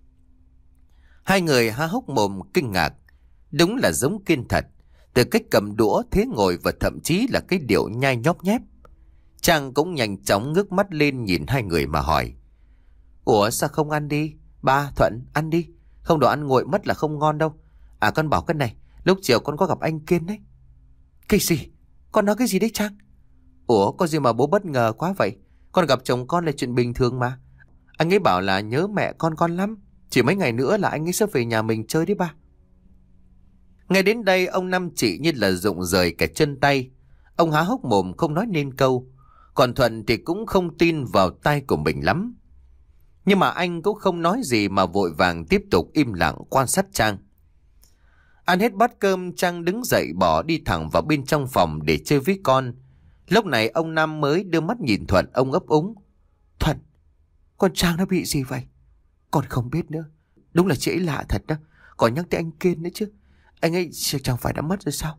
Hai người há hốc mồm kinh ngạc. Đúng là giống Kiên thật. Từ cách cầm đũa, thế ngồi và thậm chí là cái điệu nhai nhóp nhép. Trang cũng nhanh chóng ngước mắt lên nhìn hai người mà hỏi. Ủa sao không ăn đi? Ba, Thuận, ăn đi. Không đồ ăn nguội mất là không ngon đâu. À con bảo cái này, lúc chiều con có gặp anh Kiên đấy. Cái gì? Con nói cái gì đấy Trang? Ủa có gì mà bố bất ngờ quá vậy? Con gặp chồng con là chuyện bình thường mà. Anh ấy bảo là nhớ mẹ con con lắm. Chỉ mấy ngày nữa là anh ấy sẽ về nhà mình chơi đấy ba. Ngay đến đây ông Năm chỉ như là rụng rời cả chân tay. Ông há hốc mồm không nói nên câu. Còn Thuận thì cũng không tin vào tai của mình lắm. Nhưng mà anh cũng không nói gì mà vội vàng tiếp tục im lặng quan sát Trang. Ăn hết bát cơm, Trang đứng dậy bỏ đi thẳng vào bên trong phòng để chơi với con. Lúc này ông Năm mới đưa mắt nhìn Thuận, ông ấp úng. Thuận, con Trang nó bị gì vậy? Con không biết nữa. Đúng là chị ấy lạ thật đó. Còn nhắc tới anh Kiên nữa chứ. Anh ấy chẳng phải đã mất rồi sao?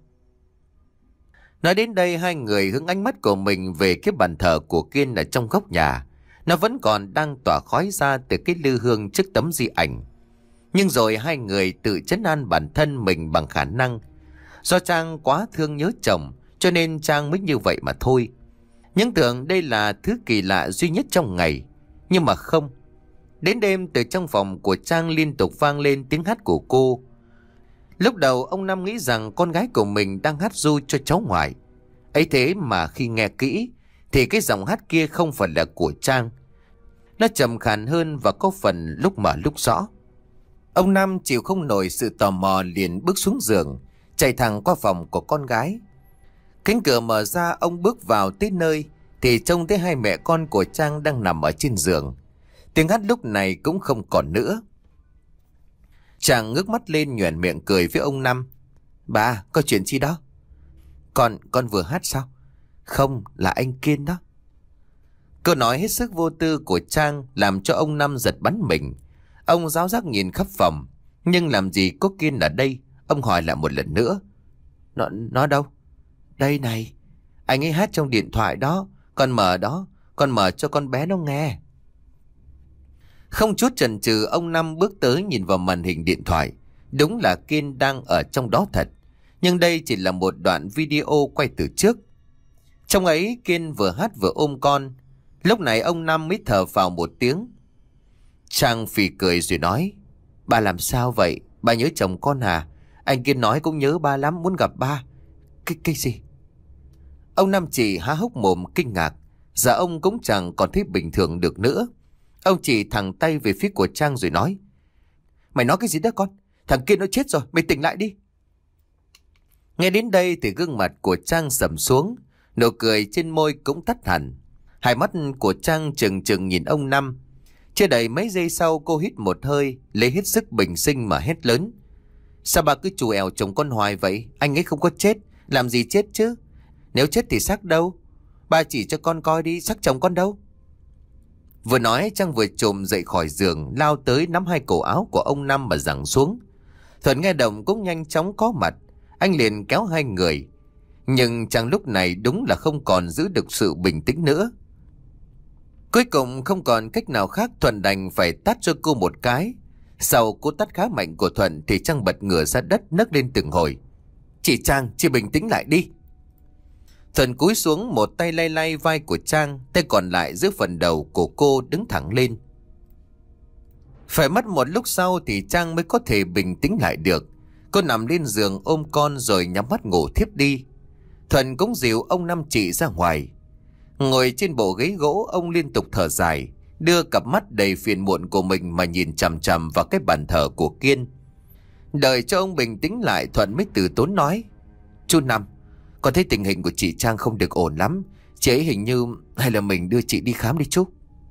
Nói đến đây hai người hướng ánh mắt của mình về cái bàn thờ của Kiên ở trong góc nhà. Nó vẫn còn đang tỏa khói ra từ cái lư hương trước tấm di ảnh. Nhưng rồi hai người tự trấn an bản thân mình bằng khả năng. Do Trang quá thương nhớ chồng cho nên Trang mới như vậy mà thôi. Nhưng tưởng đây là thứ kỳ lạ duy nhất trong ngày. Nhưng mà không. Đến đêm từ trong phòng của Trang liên tục vang lên tiếng hát của cô. Lúc đầu ông Năm nghĩ rằng con gái của mình đang hát ru cho cháu ngoại. Ấy thế mà khi nghe kỹ thì cái giọng hát kia không phải là của Trang. Nó trầm khàn hơn và có phần lúc mở lúc rõ. Ông Năm chịu không nổi sự tò mò liền bước xuống giường, chạy thẳng qua phòng của con gái. Cánh cửa mở ra, ông bước vào tới nơi thì trông thấy hai mẹ con của Trang đang nằm ở trên giường. Tiếng hát lúc này cũng không còn nữa. Chàng ngước mắt lên nhoẻn miệng cười với ông Năm. Bà, có chuyện chi đó? Con, con vừa hát sao? Không, là anh Kiên đó. Câu nói hết sức vô tư của Trang làm cho ông Năm giật bắn mình. Ông ráo rác nhìn khắp phòng. Nhưng làm gì có Kiên ở đây? Ông hỏi lại một lần nữa. Nó, nó đâu? Đây này. Anh ấy hát trong điện thoại đó. Con mở đó. Con mở cho con bé nó nghe. Không chút chần chừ ông Năm bước tới nhìn vào màn hình điện thoại. Đúng là Kiên đang ở trong đó thật. Nhưng đây chỉ là một đoạn video quay từ trước. Trong ấy Kiên vừa hát vừa ôm con. Lúc này ông Năm mới thở vào một tiếng. Trang phì cười rồi nói. Bà làm sao vậy? Bà nhớ chồng con à? Anh Kiên nói cũng nhớ ba lắm, muốn gặp ba. Cái, cái gì? Ông Năm Chỉ há hốc mồm kinh ngạc. Giờ ông cũng chẳng còn thấy bình thường được nữa. Ông chỉ thẳng tay về phía của Trang rồi nói: Mày nói cái gì đó con? Thằng kia nó chết rồi, mày tỉnh lại đi. Nghe đến đây thì gương mặt của Trang sầm xuống, nụ cười trên môi cũng tắt hẳn. Hai mắt của Trang trừng trừng nhìn ông Năm. Chưa đầy mấy giây sau, cô hít một hơi, lấy hết sức bình sinh mà hét lớn: Sao bà cứ chù ẻo chồng con hoài vậy? Anh ấy không có chết, làm gì chết chứ? Nếu chết thì xác đâu? Bà chỉ cho con coi đi, xác chồng con đâu? Vừa nói Trang vừa trồm dậy khỏi giường, lao tới nắm hai cổ áo của ông Năm mà giằng xuống. Thuận nghe động cũng nhanh chóng có mặt. Anh liền kéo hai người. Nhưng Trang lúc này đúng là không còn giữ được sự bình tĩnh nữa. Cuối cùng không còn cách nào khác, Thuận đành phải tát cho cô một cái. Sau cú tát khá mạnh của Thuận thì Trang bật ngửa ra đất, nấc lên từng hồi: Chị Trang, chị bình tĩnh lại đi. Thuận cúi xuống, một tay lay lay vai của Trang, tay còn lại giữ phần đầu của cô đứng thẳng lên. Phải mất một lúc sau thì Trang mới có thể bình tĩnh lại được. Cô nằm lên giường ôm con rồi nhắm mắt ngủ thiếp đi. Thuận cũng dìu ông Năm Chỉ ra ngoài. Ngồi trên bộ ghế gỗ, ông liên tục thở dài, đưa cặp mắt đầy phiền muộn của mình mà nhìn chằm chằm vào cái bàn thờ của Kiên. Đợi cho ông bình tĩnh lại, Thuận mới từ tốn nói: Chú Năm, con thấy tình hình của chị Trang không được ổn lắm. Chị ấy hình như... hay là mình đưa chị đi khám đi chú?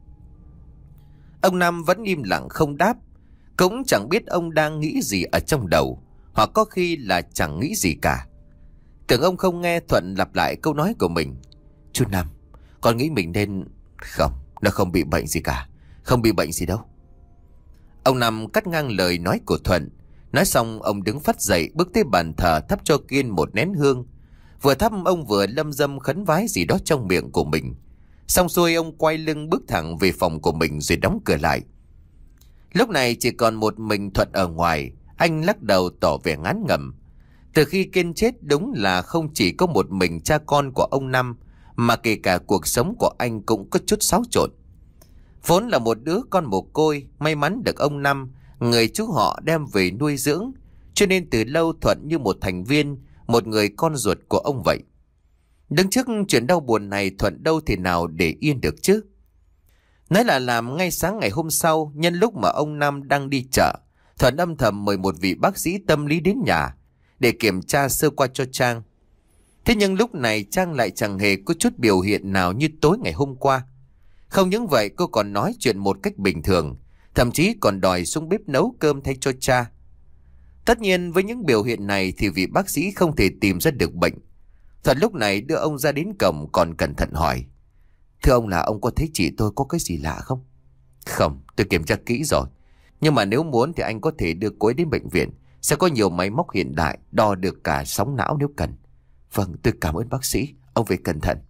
Ông Năm vẫn im lặng không đáp. Cũng chẳng biết ông đang nghĩ gì ở trong đầu, hoặc có khi là chẳng nghĩ gì cả. Tưởng ông không nghe, Thuận lặp lại câu nói của mình: Chú Năm, con nghĩ mình nên... Không, nó không bị bệnh gì cả. Không bị bệnh gì đâu. Ông Năm cắt ngang lời nói của Thuận. Nói xong ông đứng phắt dậy, bước tới bàn thờ thắp cho Kiên một nén hương. Vừa thắp ông vừa lâm dâm khấn vái gì đó trong miệng của mình. Xong xuôi ông quay lưng bước thẳng về phòng của mình rồi đóng cửa lại. Lúc này chỉ còn một mình Thuận ở ngoài. Anh lắc đầu tỏ vẻ ngán ngẩm. Từ khi Kiên chết, đúng là không chỉ có một mình cha con của ông Năm, mà kể cả cuộc sống của anh cũng có chút xáo trộn. Vốn là một đứa con mồ côi, may mắn được ông Năm, người chú họ, đem về nuôi dưỡng, cho nên từ lâu Thuận như một thành viên, một người con ruột của ông vậy. Đứng trước chuyện đau buồn này, Thuận đâu thể nào để yên được chứ. Nói là làm, ngay sáng ngày hôm sau, nhân lúc mà ông Năm đang đi chợ, Thuận âm thầm mời một vị bác sĩ tâm lý đến nhà để kiểm tra sơ qua cho Trang. Thế nhưng lúc này Trang lại chẳng hề có chút biểu hiện nào như tối ngày hôm qua. Không những vậy, cô còn nói chuyện một cách bình thường, thậm chí còn đòi xuống bếp nấu cơm thay cho cha. Tất nhiên với những biểu hiện này thì vị bác sĩ không thể tìm ra được bệnh. Thuận lúc này đưa ông ra đến cổng, còn cẩn thận hỏi: Thưa ông, là ông có thấy chị tôi có cái gì lạ không? Không, tôi kiểm tra kỹ rồi. Nhưng mà nếu muốn thì anh có thể đưa cô ấy đến bệnh viện. Sẽ có nhiều máy móc hiện đại, đo được cả sóng não nếu cần. Vâng, tôi cảm ơn bác sĩ. Ông về cẩn thận.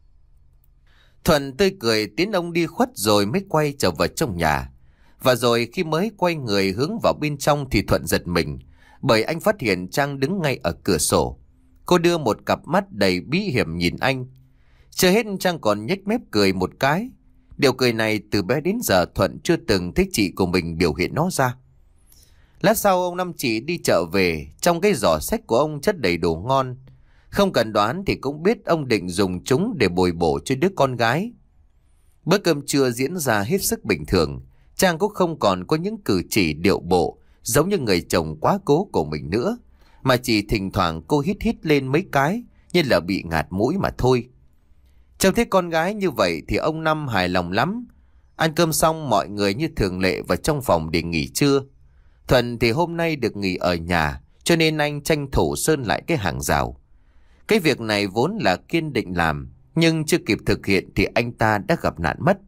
Thuận tươi cười tiến ông đi khuất rồi mới quay trở vào trong nhà. Và rồi khi mới quay người hướng vào bên trong thì Thuận giật mình, bởi anh phát hiện Trang đứng ngay ở cửa sổ. Cô đưa một cặp mắt đầy bí hiểm nhìn anh. Chưa hết, Trang còn nhếch mép cười một cái. Điều cười này từ bé đến giờ Thuận chưa từng thấy chị của mình biểu hiện nó ra. Lát sau, ông Năm Chỉ đi chợ về. Trong cái giỏ xách của ông chất đầy đồ ngon. Không cần đoán thì cũng biết ông định dùng chúng để bồi bổ cho đứa con gái. Bữa cơm trưa diễn ra hết sức bình thường. Trang cũng không còn có những cử chỉ điệu bộ giống như người chồng quá cố của mình nữa, mà chỉ thỉnh thoảng cô hít hít lên mấy cái như là bị ngạt mũi mà thôi. Trông thấy con gái như vậy thì ông Năm hài lòng lắm. Ăn cơm xong, mọi người như thường lệ vào trong phòng để nghỉ trưa. Thuận thì hôm nay được nghỉ ở nhà, cho nên anh tranh thủ sơn lại cái hàng rào. Cái việc này vốn là Kiên định làm, nhưng chưa kịp thực hiện thì anh ta đã gặp nạn mất.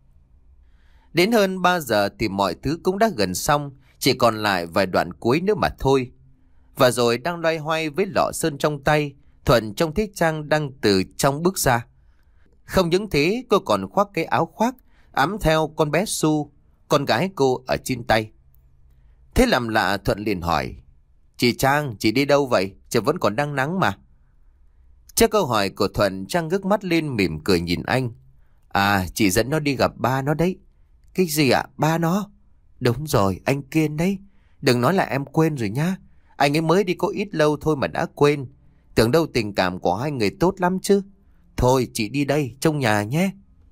Đến hơn ba giờ thì mọi thứ cũng đã gần xong, chỉ còn lại vài đoạn cuối nữa mà thôi. Và rồi đang loay hoay với lọ sơn trong tay, Thuận trông thấy Trang đang từ trong bước ra. Không những thế, cô còn khoác cái áo khoác ẵm theo con bé Su, con gái cô, ở trên tay. Thế làm lạ, Thuận liền hỏi: Chị Trang, chị đi đâu vậy? Trời vẫn còn đang nắng mà. Trước câu hỏi của Thuận, Trang ngước mắt lên mỉm cười nhìn anh. À, chị dẫn nó đi gặp ba nó đấy. Cái gì ạ? Ba nó? Đúng rồi, anh Kiên đấy. Đừng nói là em quên rồi nhá. Anh ấy mới đi có ít lâu thôi mà đã quên. Tưởng đâu tình cảm của hai người tốt lắm chứ. Thôi chị đi đây, trông nhà nhé.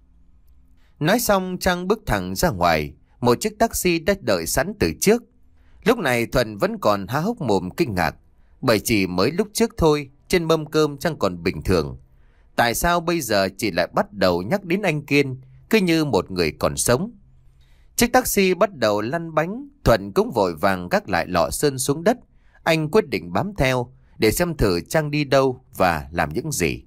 Nói xong Trang bước thẳng ra ngoài. Một chiếc taxi đã đợi sẵn từ trước. Lúc này Thuận vẫn còn há hốc mồm kinh ngạc. Bởi chỉ mới lúc trước thôi, trên mâm cơm Trang còn bình thường. Tại sao bây giờ chị lại bắt đầu nhắc đến anh Kiên, cứ như một người còn sống? Chiếc taxi bắt đầu lăn bánh. Thuận cũng vội vàng gác lại lọ sơn xuống đất. Anh quyết định bám theo để xem thử Trang đi đâu và làm những gì.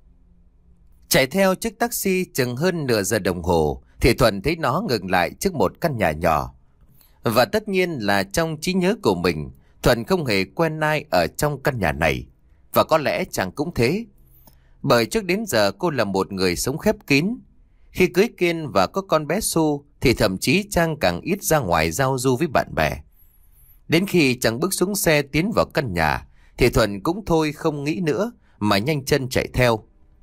Chạy theo chiếc taxi chừng hơn nửa giờ đồng hồ thì Thuận thấy nó ngừng lại trước một căn nhà nhỏ. Và tất nhiên là trong trí nhớ của mình, Thuận không hề quen ai ở trong căn nhà này. Và có lẽ Trang cũng thế. Bởi trước đến giờ cô là một người sống khép kín. Khi cưới Kiên và có con bé Su thì thậm chí Trang càng ít ra ngoài giao du với bạn bè. Đến khi Trang bước xuống xe tiến vào căn nhà thì Thuận cũng thôi không nghĩ nữa mà nhanh chân chạy theo.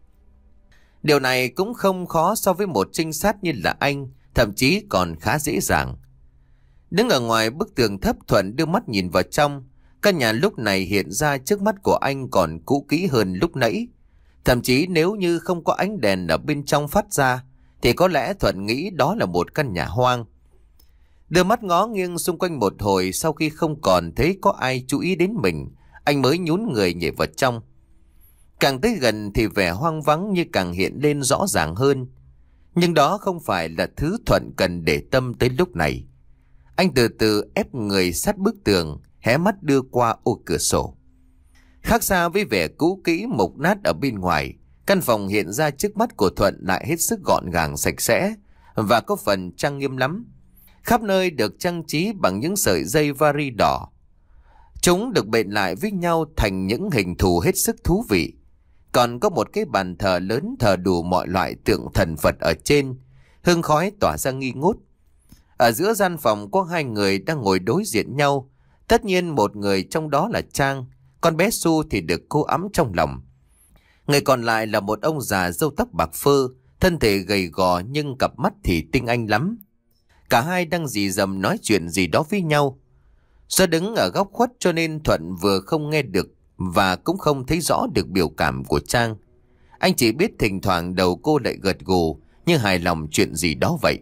Điều này cũng không khó so với một trinh sát như là anh, thậm chí còn khá dễ dàng. Đứng ở ngoài bức tường thấp, Thuận đưa mắt nhìn vào trong. Căn nhà lúc này hiện ra trước mắt của anh còn cũ kỹ hơn lúc nãy. Thậm chí nếu như không có ánh đèn ở bên trong phát ra thì có lẽ Thuận nghĩ đó là một căn nhà hoang. Đưa mắt ngó nghiêng xung quanh một hồi, sau khi không còn thấy có ai chú ý đến mình, anh mới nhún người nhảy vào trong. Càng tới gần thì vẻ hoang vắng như càng hiện lên rõ ràng hơn. Nhưng đó không phải là thứ Thuận cần để tâm tới lúc này. Anh từ từ ép người sát bức tường, hé mắt đưa qua ô cửa sổ. Khác xa với vẻ cũ kỹ mục nát ở bên ngoài, căn phòng hiện ra trước mắt của Thuận lại hết sức gọn gàng sạch sẽ và có phần trang nghiêm lắm. Khắp nơi được trang trí bằng những sợi dây vari đỏ. Chúng được bện lại với nhau thành những hình thù hết sức thú vị. Còn có một cái bàn thờ lớn thờ đủ mọi loại tượng thần Phật ở trên, hương khói tỏa ra nghi ngút. Ở giữa gian phòng có hai người đang ngồi đối diện nhau. Tất nhiên một người trong đó là Trang, con bé Su thì được cô ẵm trong lòng. Người còn lại là một ông già râu tóc bạc phơ, thân thể gầy gò nhưng cặp mắt thì tinh anh lắm. Cả hai đang rì rầm nói chuyện gì đó với nhau. Do đứng ở góc khuất cho nên Thuận vừa không nghe được và cũng không thấy rõ được biểu cảm của Trang. Anh chỉ biết thỉnh thoảng đầu cô lại gật gù như hài lòng chuyện gì đó vậy.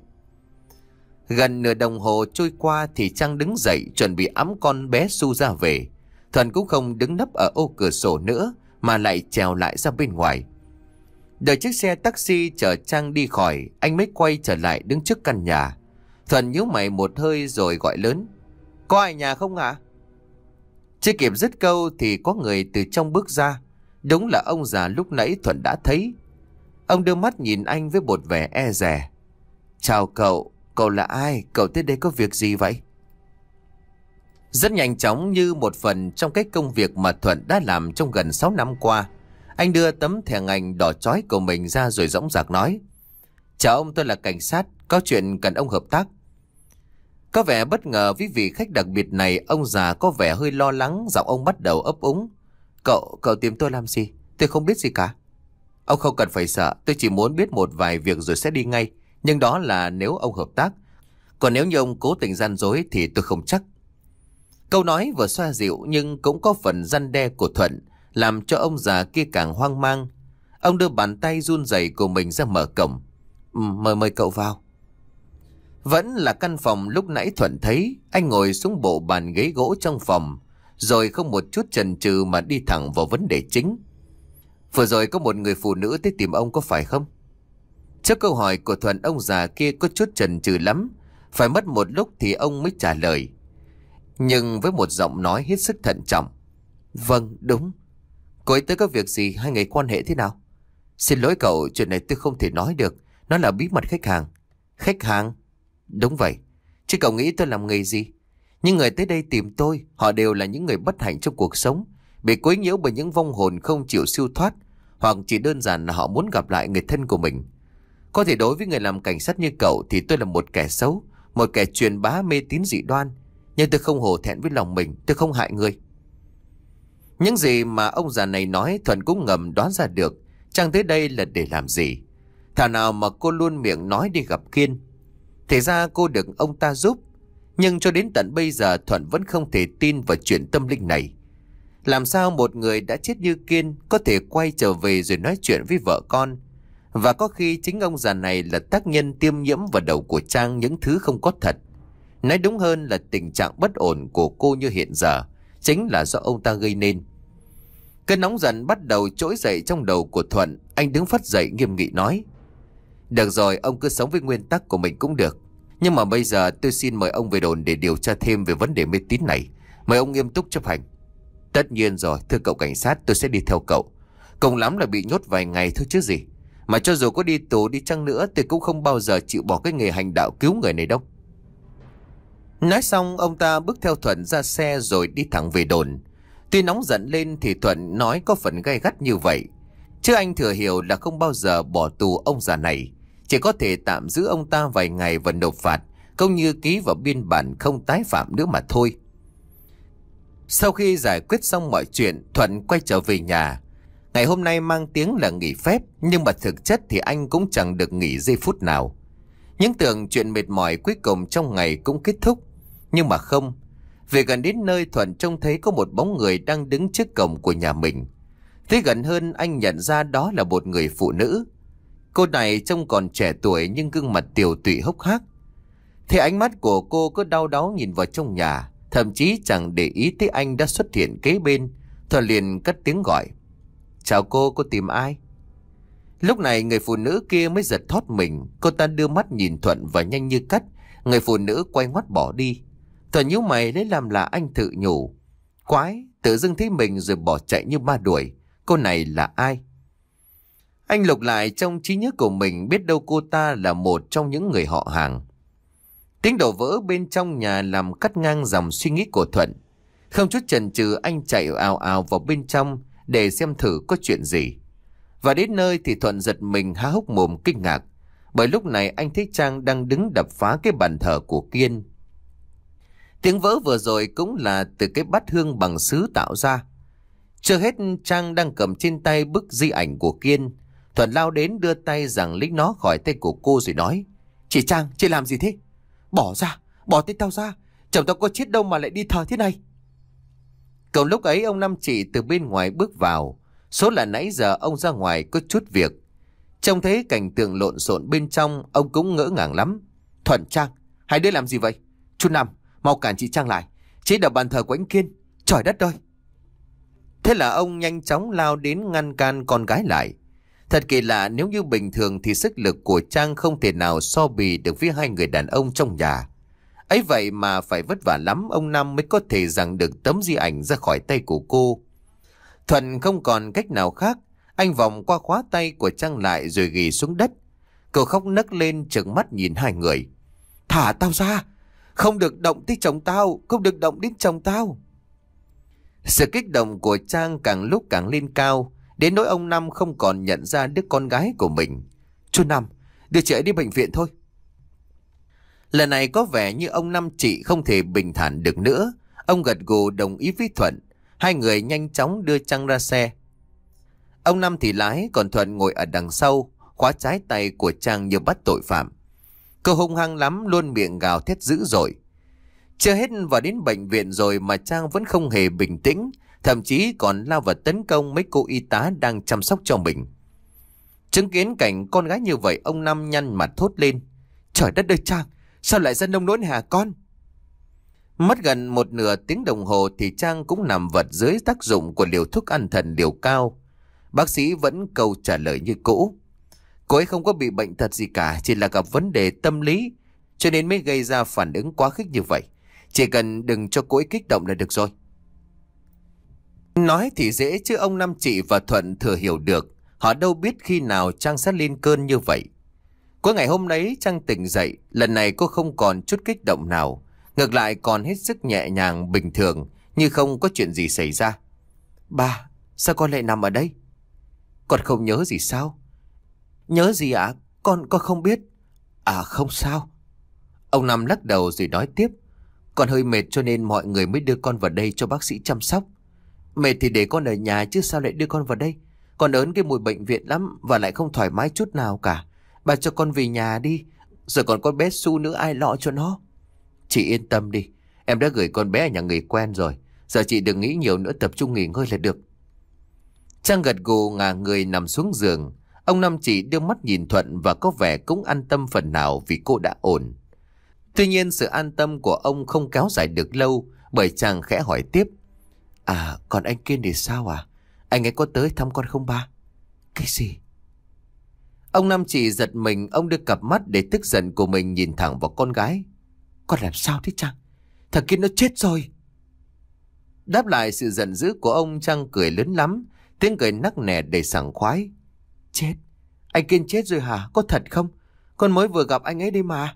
Gần nửa đồng hồ trôi qua thì Trang đứng dậy chuẩn bị ẵm con bé Su ra về. Thuận cũng không đứng nấp ở ô cửa sổ nữa mà lại trèo lại ra bên ngoài. Đợi chiếc xe taxi chở Trang đi khỏi, anh mới quay trở lại đứng trước căn nhà. Thuận nhíu mày một hơi rồi gọi lớn: "Có ai nhà không ạ?" À? Chưa kịp dứt câu thì có người từ trong bước ra. Đúng là ông già lúc nãy Thuận đã thấy. Ông đưa mắt nhìn anh với một vẻ e dè. "Chào cậu, cậu là ai? Cậu tới đây có việc gì vậy?" Rất nhanh chóng, như một phần trong cái công việc mà Thuận đã làm trong gần sáu năm qua, anh đưa tấm thẻ ngành đỏ chói của mình ra rồi dõng dạc nói: "Chào ông, tôi là cảnh sát, có chuyện cần ông hợp tác." Có vẻ bất ngờ với vị khách đặc biệt này, ông già có vẻ hơi lo lắng, giọng ông bắt đầu ấp úng. Cậu, cậu tìm tôi làm gì? Tôi không biết gì cả." "Ông không cần phải sợ, tôi chỉ muốn biết một vài việc rồi sẽ đi ngay. Nhưng đó là nếu ông hợp tác. Còn nếu như ông cố tình gian dối thì tôi không chắc." Câu nói vừa xoa dịu nhưng cũng có phần răn đe của Thuận, làm cho ông già kia càng hoang mang. Ông đưa bàn tay run rẩy của mình ra mở cổng. Ừ, mời mời cậu vào." Vẫn là căn phòng lúc nãy Thuận thấy. Anh ngồi xuống bộ bàn ghế gỗ trong phòng, rồi không một chút chần chừ mà đi thẳng vào vấn đề chính. "Vừa rồi có một người phụ nữ tới tìm ông có phải không?" Trước câu hỏi của Thuận, ông già kia có chút chần chừ lắm. Phải mất một lúc thì ông mới trả lời, nhưng với một giọng nói hết sức thận trọng. "Vâng, đúng. Cô ấy tới có việc gì? Hai người quan hệ thế nào?" "Xin lỗi cậu, chuyện này tôi không thể nói được. Nó là bí mật khách hàng." "Khách hàng?" "Đúng vậy. Chứ cậu nghĩ tôi làm nghề gì? Những người tới đây tìm tôi, họ đều là những người bất hạnh trong cuộc sống, bị quấy nhiễu bởi những vong hồn không chịu siêu thoát, hoặc chỉ đơn giản là họ muốn gặp lại người thân của mình. Có thể đối với người làm cảnh sát như cậu thì tôi là một kẻ xấu, một kẻ truyền bá mê tín dị đoan. Nhưng tôi không hổ thẹn với lòng mình, tôi không hại người." Những gì mà ông già này nói Thuận cũng ngầm đoán ra được. Chẳng tới đây là để làm gì. Thảo nào mà cô luôn miệng nói đi gặp Kiên. Thế ra cô được ông ta giúp. Nhưng cho đến tận bây giờ Thuận vẫn không thể tin vào chuyện tâm linh này. Làm sao một người đã chết như Kiên có thể quay trở về rồi nói chuyện với vợ con? Và có khi chính ông già này là tác nhân tiêm nhiễm vào đầu của Trang những thứ không có thật. Nói đúng hơn là tình trạng bất ổn của cô như hiện giờ chính là do ông ta gây nên. Cơn nóng giận bắt đầu trỗi dậy trong đầu của Thuận. Anh đứng phắt dậy nghiêm nghị nói: Được rồi, ông cứ sống với nguyên tắc của mình cũng được. Nhưng mà bây giờ tôi xin mời ông về đồn để điều tra thêm về vấn đề mê tín này. Mời ông nghiêm túc chấp hành. Tất nhiên rồi, thưa cậu cảnh sát, tôi sẽ đi theo cậu. Cùng lắm là bị nhốt vài ngày thôi chứ gì. Mà cho dù có đi tù đi chăng nữa, tôi cũng không bao giờ chịu bỏ cái nghề hành đạo cứu người này đâu. Nói xong, ông ta bước theo Thuận ra xe rồi đi thẳng về đồn. Tuy nóng giận lên thì Thuận nói có phần gay gắt như vậy, chứ anh thừa hiểu là không bao giờ bỏ tù ông già này. Chỉ có thể tạm giữ ông ta vài ngày và nộp phạt, cũng như ký vào biên bản không tái phạm nữa mà thôi. Sau khi giải quyết xong mọi chuyện, Thuận quay trở về nhà. Ngày hôm nay mang tiếng là nghỉ phép, nhưng mà thực chất thì anh cũng chẳng được nghỉ giây phút nào. Những tưởng chuyện mệt mỏi cuối cùng trong ngày cũng kết thúc, nhưng mà không. Về gần đến nơi, Thuận trông thấy có một bóng người đang đứng trước cổng của nhà mình. Tới gần hơn, anh nhận ra đó là một người phụ nữ. Cô này trông còn trẻ tuổi nhưng gương mặt tiều tụy hốc hác. Thì ánh mắt của cô cứ đau đáu nhìn vào trong nhà, thậm chí chẳng để ý tới anh đã xuất hiện kế bên. Thuận liền cất tiếng gọi: Chào cô, cô tìm ai? Lúc này người phụ nữ kia mới giật thót mình. Cô ta đưa mắt nhìn Thuận và nhanh như cắt, người phụ nữ quay ngoắt bỏ đi. Thuận nhíu mày lấy làm là anh tự nhủ: Quái, tự dưng thấy mình rồi bỏ chạy như ma đuổi. Cô này là ai? Anh lục lại trong trí nhớ của mình, biết đâu cô ta là một trong những người họ hàng. Tiếng đổ vỡ bên trong nhà làm cắt ngang dòng suy nghĩ của Thuận. Không chút chần chừ, anh chạy ào ào vào bên trong để xem thử có chuyện gì. Và đến nơi thì Thuận giật mình há hốc mồm kinh ngạc, bởi lúc này anh thấy Trang đang đứng đập phá cái bàn thờ của Kiên. Tiếng vỡ vừa rồi cũng là từ cái bát hương bằng sứ tạo ra. Chưa hết, Trang đang cầm trên tay bức di ảnh của Kiên. Thuận lao đến đưa tay giằng lấy nó khỏi tay của cô rồi nói: Chị Trang, chị làm gì thế? Bỏ ra, bỏ tay tao ra. Chồng tao có chết đâu mà lại đi thờ thế này. Cậu lúc ấy ông Năm Chị từ bên ngoài bước vào. Số là nãy giờ ông ra ngoài có chút việc. Trông thấy cảnh tượng lộn xộn bên trong, ông cũng ngỡ ngàng lắm. Thuận, Trang, hai đứa làm gì vậy? Chú Năm, mau cản chị Trang lại. Chị đập bàn thờ của anh Kiên. Trời đất ơi! Thế là ông nhanh chóng lao đến ngăn can con gái lại. Thật kỳ lạ, nếu như bình thường thì sức lực của Trang không thể nào so bì được với hai người đàn ông trong nhà. Ấy vậy mà phải vất vả lắm ông Năm mới có thể giằng được tấm di ảnh ra khỏi tay của cô. Thuận không còn cách nào khác, anh vòng qua khóa tay của Trang lại rồi ghì xuống đất. Cô khóc nấc lên trừng mắt nhìn hai người. Thả tao ra! Không được động tới chồng tao! Không được động đến chồng tao! Sự kích động của Trang càng lúc càng lên cao, đến nỗi ông Năm không còn nhận ra đứa con gái của mình. Chú Năm, đưa chị ấy đi bệnh viện thôi. Lần này có vẻ như ông Năm Chị không thể bình thản được nữa. Ông gật gù đồng ý với Thuận. Hai người nhanh chóng đưa Trang ra xe. Ông Năm thì lái, còn Thuận ngồi ở đằng sau, khóa trái tay của Trang như bắt tội phạm. Cô hung hăng lắm, luôn miệng gào thét dữ dội. Chưa hết, vào đến bệnh viện rồi mà Trang vẫn không hề bình tĩnh, thậm chí còn lao vào tấn công mấy cô y tá đang chăm sóc cho mình. Chứng kiến cảnh con gái như vậy, ông Năm nhăn mặt thốt lên: Trời đất ơi Trang, sao lại ra nông nỗi này hả con? Mất gần một nửa tiếng đồng hồ thì Trang cũng nằm vật dưới tác dụng của liều thuốc an thần liều cao. Bác sĩ vẫn câu trả lời như cũ: Cô ấy không có bị bệnh tật gì cả, chỉ là gặp vấn đề tâm lý, cho nên mới gây ra phản ứng quá khích như vậy. Chỉ cần đừng cho cô ấy kích động là được rồi. Nói thì dễ chứ ông Năm Chị và Thuận thừa hiểu được. Họ đâu biết khi nào Trang sẽ lên cơn như vậy. Cuối ngày hôm đấy Trang tỉnh dậy, lần này cô không còn chút kích động nào, ngược lại còn hết sức nhẹ nhàng bình thường, như không có chuyện gì xảy ra. Ba, sao con lại nằm ở đây? Con không nhớ gì sao? Nhớ gì ạ? À? Con con không biết. À không sao. Ông Năm lắc đầu rồi nói tiếp: Con hơi mệt cho nên mọi người mới đưa con vào đây cho bác sĩ chăm sóc. Mệt thì để con ở nhà chứ sao lại đưa con vào đây? Con ớn cái mùi bệnh viện lắm và lại không thoải mái chút nào cả. Bà cho con về nhà đi, rồi còn con bé Su nữa ai lo cho nó. Chị yên tâm đi, em đã gửi con bé ở nhà người quen rồi. Giờ chị đừng nghĩ nhiều nữa, tập trung nghỉ ngơi là được. Trang gật gù ngả người nằm xuống giường. Ông Năm chỉ đưa mắt nhìn Thuận và có vẻ cũng an tâm phần nào vì cô đã ổn. Tuy nhiên sự an tâm của ông không kéo dài được lâu, bởi chàng khẽ hỏi tiếp. À, còn anh Kiên thì sao à? Anh ấy có tới thăm con không ba? Cái gì? Ông Năm chỉ giật mình, ông đưa cặp mắt để tức giận của mình nhìn thẳng vào con gái. Con làm sao thế Trang? Thằng Kiên nó chết rồi. Đáp lại sự giận dữ của ông, Trang cười lớn lắm, tiếng cười nắc nẻ đầy sảng khoái. Chết? Anh Kiên chết rồi hả? Có thật không? Con mới vừa gặp anh ấy đây mà.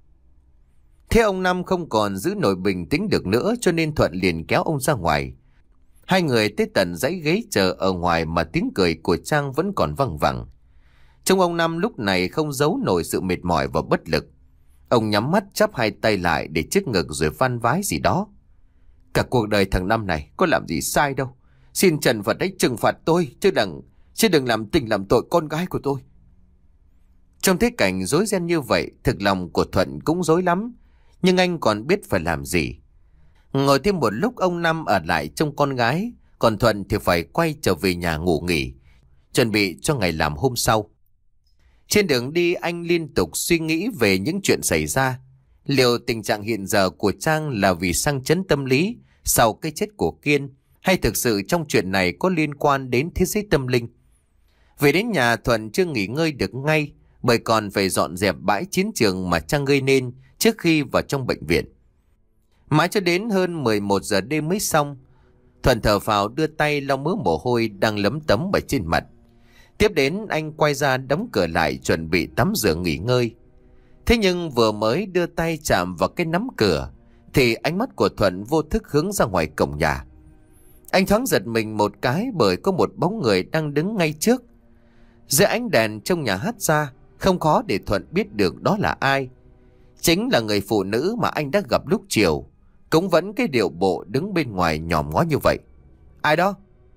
Thế ông Năm không còn giữ nổi bình tĩnh được nữa, cho nên Thuận liền kéo ông ra ngoài. Hai người tới tận dãy ghế chờ ở ngoài mà tiếng cười của Trang vẫn còn văng vẳng. Trông ông Năm lúc này không giấu nổi sự mệt mỏi và bất lực. Ông nhắm mắt chắp hai tay lại để trước ngực rồi van vái gì đó. Cả cuộc đời thằng Năm này có làm gì sai đâu. Xin Trần Phật ấy trừng phạt tôi, chứ đừng, chứ đừng làm tình làm tội con gái của tôi. Trong thế cảnh rối ren như vậy, thực lòng của Thuận cũng rối lắm. Nhưng anh còn biết phải làm gì. Ngồi thêm một lúc ông Năm ở lại trông con gái, còn Thuận thì phải quay trở về nhà ngủ nghỉ, chuẩn bị cho ngày làm hôm sau. Trên đường đi anh liên tục suy nghĩ về những chuyện xảy ra. Liệu tình trạng hiện giờ của Trang là vì sang chấn tâm lý sau cái chết của Kiên, hay thực sự trong chuyện này có liên quan đến thế giới tâm linh? Về đến nhà, Thuận chưa nghỉ ngơi được ngay, bởi còn phải dọn dẹp bãi chiến trường mà Trang gây nên trước khi vào trong bệnh viện. Mãi cho đến hơn mười một giờ đêm mới xong. Thuận thở phào đưa tay lau mớ mồ hôi đang lấm tấm ở trên mặt. Tiếp đến anh quay ra đóng cửa lại chuẩn bị tắm rửa nghỉ ngơi. Thế nhưng vừa mới đưa tay chạm vào cái nắm cửa thì ánh mắt của Thuận vô thức hướng ra ngoài cổng nhà. Anh thoáng giật mình một cái bởi có một bóng người đang đứng ngay trước. Dưới ánh đèn trong nhà hắt ra, không khó để Thuận biết được đó là ai. Chính là người phụ nữ mà anh đã gặp lúc chiều, cũng vẫn cái điệu bộ đứng bên ngoài nhòm ngó như vậy. Ai đó?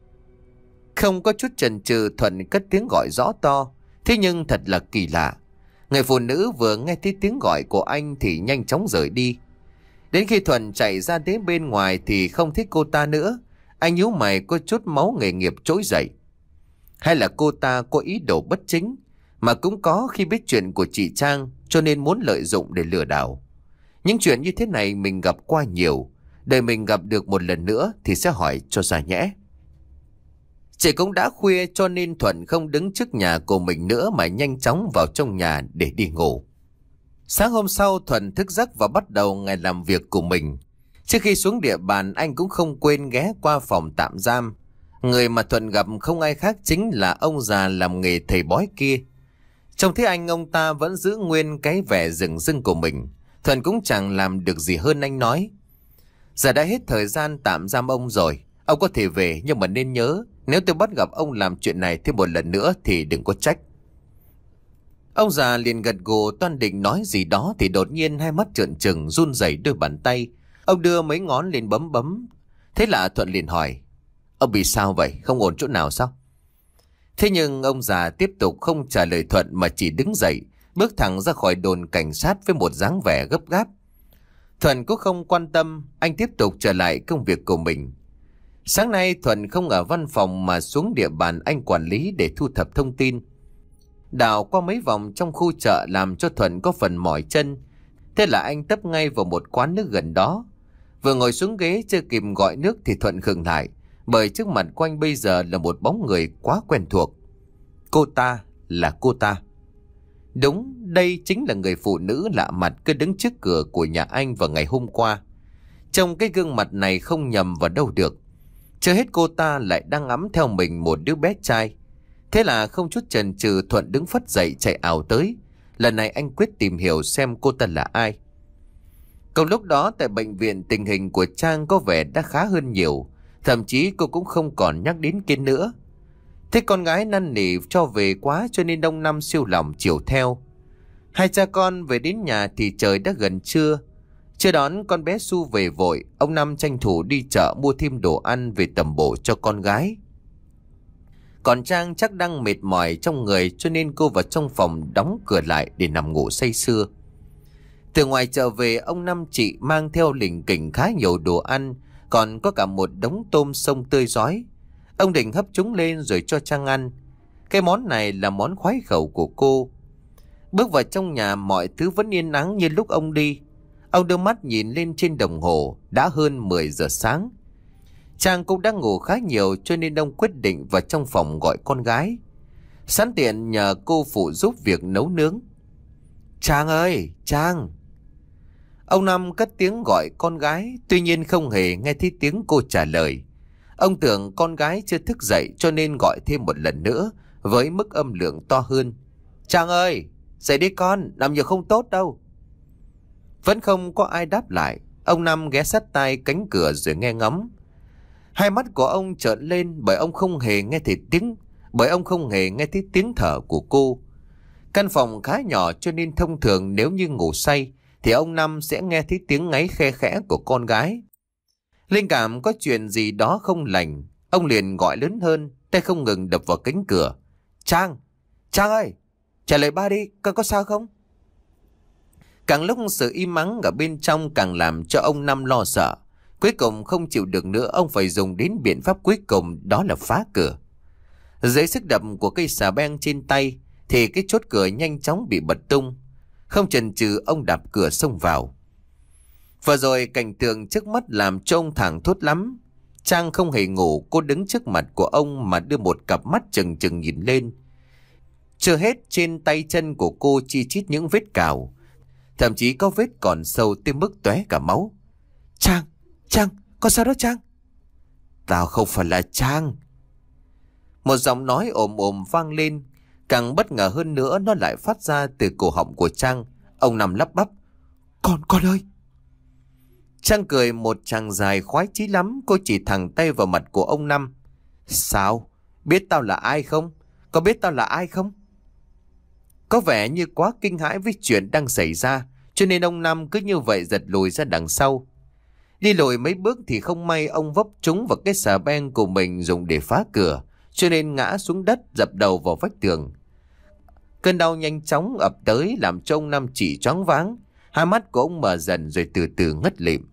Không có chút chần chừ, Thuận cất tiếng gọi rõ to. Thế nhưng thật là kỳ lạ, người phụ nữ vừa nghe thấy tiếng gọi của anh thì nhanh chóng rời đi. Đến khi Thuận chạy ra đến bên ngoài thì không thấy cô ta nữa. Anh nhíu mày, có chút máu nghề nghiệp trỗi dậy. Hay là cô ta có ý đồ bất chính, mà cũng có khi biết chuyện của chị Trang cho nên muốn lợi dụng để lừa đảo. Những chuyện như thế này mình gặp qua nhiều, đời mình gặp được một lần nữa thì sẽ hỏi cho ra nhẽ. Chị cũng đã khuya cho nên Thuận không đứng trước nhà của mình nữa mà nhanh chóng vào trong nhà để đi ngủ. Sáng hôm sau, Thuận thức giấc và bắt đầu ngày làm việc của mình. Trước khi xuống địa bàn, anh cũng không quên ghé qua phòng tạm giam. Người mà Thuận gặp không ai khác chính là ông già làm nghề thầy bói kia. Trông thấy anh, ông ta vẫn giữ nguyên cái vẻ rừng rưng của mình. Thuận cũng chẳng làm được gì hơn anh nói. Giờ đã hết thời gian tạm giam ông rồi. Ông có thể về, nhưng mà nên nhớ, nếu tôi bắt gặp ông làm chuyện này thêm một lần nữa thì đừng có trách. Ông già liền gật gù, toan định nói gì đó thì đột nhiên hai mắt trợn trừng, run rẩy đôi bàn tay. Ông đưa mấy ngón lên bấm bấm. Thế là Thuận liền hỏi, ông bị sao vậy, không ổn chỗ nào sao? Thế nhưng ông già tiếp tục không trả lời Thuận mà chỉ đứng dậy, bước thẳng ra khỏi đồn cảnh sát với một dáng vẻ gấp gáp. Thuận cũng không quan tâm, anh tiếp tục trở lại công việc của mình. Sáng nay Thuận không ở văn phòng mà xuống địa bàn anh quản lý để thu thập thông tin. Đảo qua mấy vòng trong khu chợ làm cho Thuận có phần mỏi chân. Thế là anh tấp ngay vào một quán nước gần đó. Vừa ngồi xuống ghế chưa kịp gọi nước thì Thuận khựng lại, bởi trước mặt của anh bây giờ là một bóng người quá quen thuộc. Cô ta là cô ta. Đúng, đây chính là người phụ nữ lạ mặt cứ đứng trước cửa của nhà anh vào ngày hôm qua. Trong cái gương mặt này không nhầm vào đâu được. Chưa hết cô ta lại đang ẵm theo mình một đứa bé trai. Thế là không chút chần chừ, Thuận đứng phất dậy chạy ảo tới. Lần này anh quyết tìm hiểu xem cô ta là ai. Cùng lúc đó tại bệnh viện, tình hình của Trang có vẻ đã khá hơn nhiều. Thậm chí cô cũng không còn nhắc đến Kiên nữa. Thế con gái năn nỉ cho về quá cho nên ông Năm siêu lòng chiều theo. Hai cha con về đến nhà thì trời đã gần trưa. Chưa đón con bé Su về vội, ông Năm tranh thủ đi chợ mua thêm đồ ăn về tầm bổ cho con gái. Còn Trang chắc đang mệt mỏi trong người cho nên cô vào trong phòng đóng cửa lại để nằm ngủ say sưa. Từ ngoài chợ về, ông Năm chị mang theo lỉnh kỉnh khá nhiều đồ ăn, còn có cả một đống tôm sông tươi rói. Ông định hấp chúng lên rồi cho Trang ăn. Cái món này là món khoái khẩu của cô. Bước vào trong nhà, mọi thứ vẫn yên ắng như lúc ông đi. Ông đưa mắt nhìn lên trên đồng hồ, đã hơn mười giờ sáng. Trang cũng đã ngủ khá nhiều, cho nên ông quyết định vào trong phòng gọi con gái, sẵn tiện nhờ cô phụ giúp việc nấu nướng. Trang ơi, Trang! Ông Năm cất tiếng gọi con gái, tuy nhiên không hề nghe thấy tiếng cô trả lời. Ông tưởng con gái chưa thức dậy cho nên gọi thêm một lần nữa với mức âm lượng to hơn. Trang ơi, dậy đi con, nằm nhiều không tốt đâu. Vẫn không có ai đáp lại. Ông Năm ghé sát tai cánh cửa rồi nghe ngóng. Hai mắt của ông trợn lên bởi ông không hề nghe thấy tiếng bởi ông không hề nghe thấy tiếng thở của cô. Căn phòng khá nhỏ cho nên thông thường nếu như ngủ say thì ông Năm sẽ nghe thấy tiếng ngáy khe khẽ của con gái. Linh cảm có chuyện gì đó không lành, ông liền gọi lớn hơn, tay không ngừng đập vào cánh cửa. Trang! Trang ơi! Trả lời ba đi, con có sao không? Càng lúc sự im ắng ở bên trong càng làm cho ông Năm lo sợ. Cuối cùng không chịu được nữa, ông phải dùng đến biện pháp cuối cùng, đó là phá cửa. Dưới sức đập của cây xà beng trên tay thì cái chốt cửa nhanh chóng bị bật tung. Không chần chừ, ông đạp cửa xông vào. Và rồi cảnh tượng trước mắt làm cho ông thảng thốt lắm. Trang không hề ngủ, cô đứng trước mặt của ông mà đưa một cặp mắt trừng trừng nhìn lên. Chưa hết, trên tay chân của cô chi chít những vết cào, thậm chí có vết còn sâu tới mức tóe cả máu. Trang! Trang! Có sao đó Trang? Tao không phải là Trang. Một giọng nói ồm ồm vang lên. Càng bất ngờ hơn nữa, nó lại phát ra từ cổ họng của Trang. Ông Năm lắp bắp. Con, con ơi! Trang cười một tràng dài khoái chí lắm. Cô chỉ thẳng tay vào mặt của ông Năm. Sao? Biết tao là ai không? Có biết tao là ai không? Có vẻ như quá kinh hãi với chuyện đang xảy ra, cho nên ông Năm cứ như vậy giật lùi ra đằng sau. Đi lùi mấy bước thì không may ông vấp trúng vào cái xà beng của mình dùng để phá cửa, cho nên ngã xuống đất dập đầu vào vách tường. Cơn đau nhanh chóng ập tới làm cho ông Năm chỉ choáng váng. Hai mắt của ông mở dần rồi từ từ ngất lịm.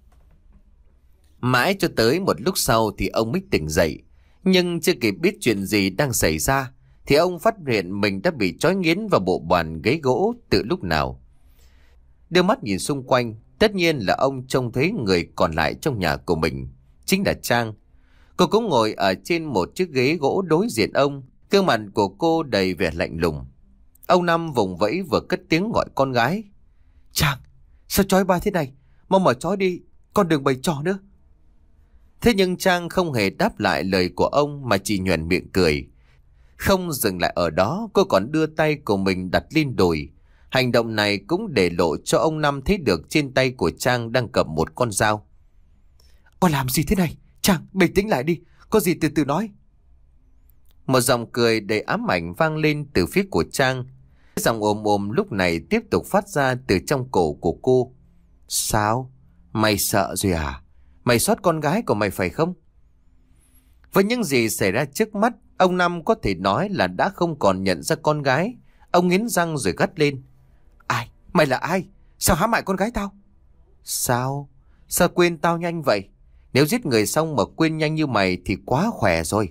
Mãi cho tới một lúc sau thì ông mới tỉnh dậy. Nhưng chưa kịp biết chuyện gì đang xảy ra thì ông phát hiện mình đã bị trói nghiến vào bộ bàn ghế gỗ từ lúc nào. Đưa mắt nhìn xung quanh, tất nhiên là ông trông thấy người còn lại trong nhà của mình, chính là Trang. Cô cũng ngồi ở trên một chiếc ghế gỗ đối diện ông, gương mặt của cô đầy vẻ lạnh lùng. Ông Năm vùng vẫy vừa cất tiếng gọi con gái. Trang! Sao trói ba thế này? Mau mở trói đi, con đừng bày trò nữa. Thế nhưng Trang không hề đáp lại lời của ông mà chỉ nhoẻn miệng cười. Không dừng lại ở đó, cô còn đưa tay của mình đặt lên đùi. Hành động này cũng để lộ cho ông Năm thấy được trên tay của Trang đang cầm một con dao. Con làm gì thế này? Trang, bình tĩnh lại đi, có gì từ từ nói. Một giọng cười đầy ám ảnh vang lên từ phía của Trang. Cái giọng ồm ồm lúc này tiếp tục phát ra từ trong cổ của cô. Sao? Mày sợ rồi à? Mày xót con gái của mày phải không? Với những gì xảy ra trước mắt, ông Năm có thể nói là đã không còn nhận ra con gái. Ông nghiến răng rồi gắt lên. Ai? Mày là ai? Sao hãm hại con gái tao? Sao? Sao quên tao nhanh vậy? Nếu giết người xong mà quên nhanh như mày thì quá khỏe rồi.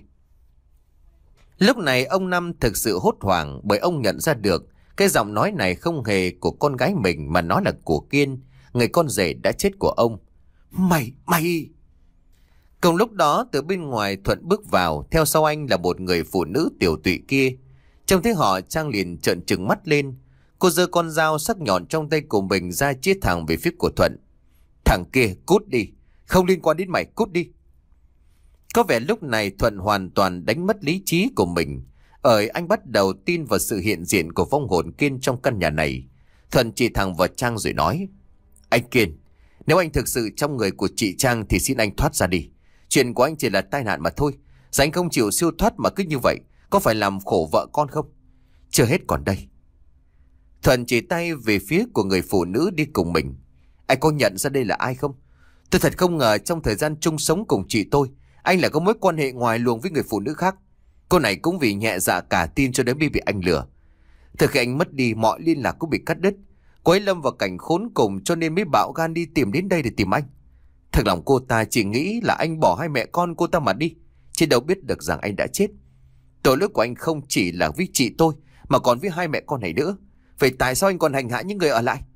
Lúc này ông Năm thực sự hốt hoảng bởi ông nhận ra được cái giọng nói này không hề của con gái mình mà nó là của Kiên, người con rể đã chết của ông. Mày, mày... Cùng lúc đó từ bên ngoài Thuận bước vào, theo sau anh là một người phụ nữ tiểu tụy kia. Trông thấy họ, Trang liền trợn trừng mắt lên. Cô giơ con dao sắc nhọn trong tay của mình ra chĩa thẳng về phía của Thuận. Thằng kia cút đi, không liên quan đến mày, cút đi. Có vẻ lúc này Thuận hoàn toàn đánh mất lý trí của mình. Ở anh bắt đầu tin vào sự hiện diện của vong hồn Kiên trong căn nhà này. Thuận chỉ thẳng vào Trang rồi nói. Anh Kiên, nếu anh thực sự trong người của chị Trang thì xin anh thoát ra đi. Chuyện của anh chỉ là tai nạn mà thôi. Giờ anh không chịu siêu thoát mà cứ như vậy, có phải làm khổ vợ con không? Chưa hết còn đây. Thuận chỉ tay về phía của người phụ nữ đi cùng mình. Anh có nhận ra đây là ai không? Tôi thật không ngờ trong thời gian chung sống cùng chị tôi, anh lại có mối quan hệ ngoài luồng với người phụ nữ khác. Cô này cũng vì nhẹ dạ cả tin cho đến bị bị anh lừa. Từ khi anh mất đi, mọi liên lạc cũng bị cắt đứt. Cô ấy lâm vào cảnh khốn cùng cho nên mới bạo gan đi tìm đến đây để tìm anh. Thật lòng cô ta chỉ nghĩ là anh bỏ hai mẹ con cô ta mà đi, chứ đâu biết được rằng anh đã chết. Tội lỗi của anh không chỉ là với chị tôi, mà còn với hai mẹ con này nữa. Vậy tại sao anh còn hành hạ những người ở lại?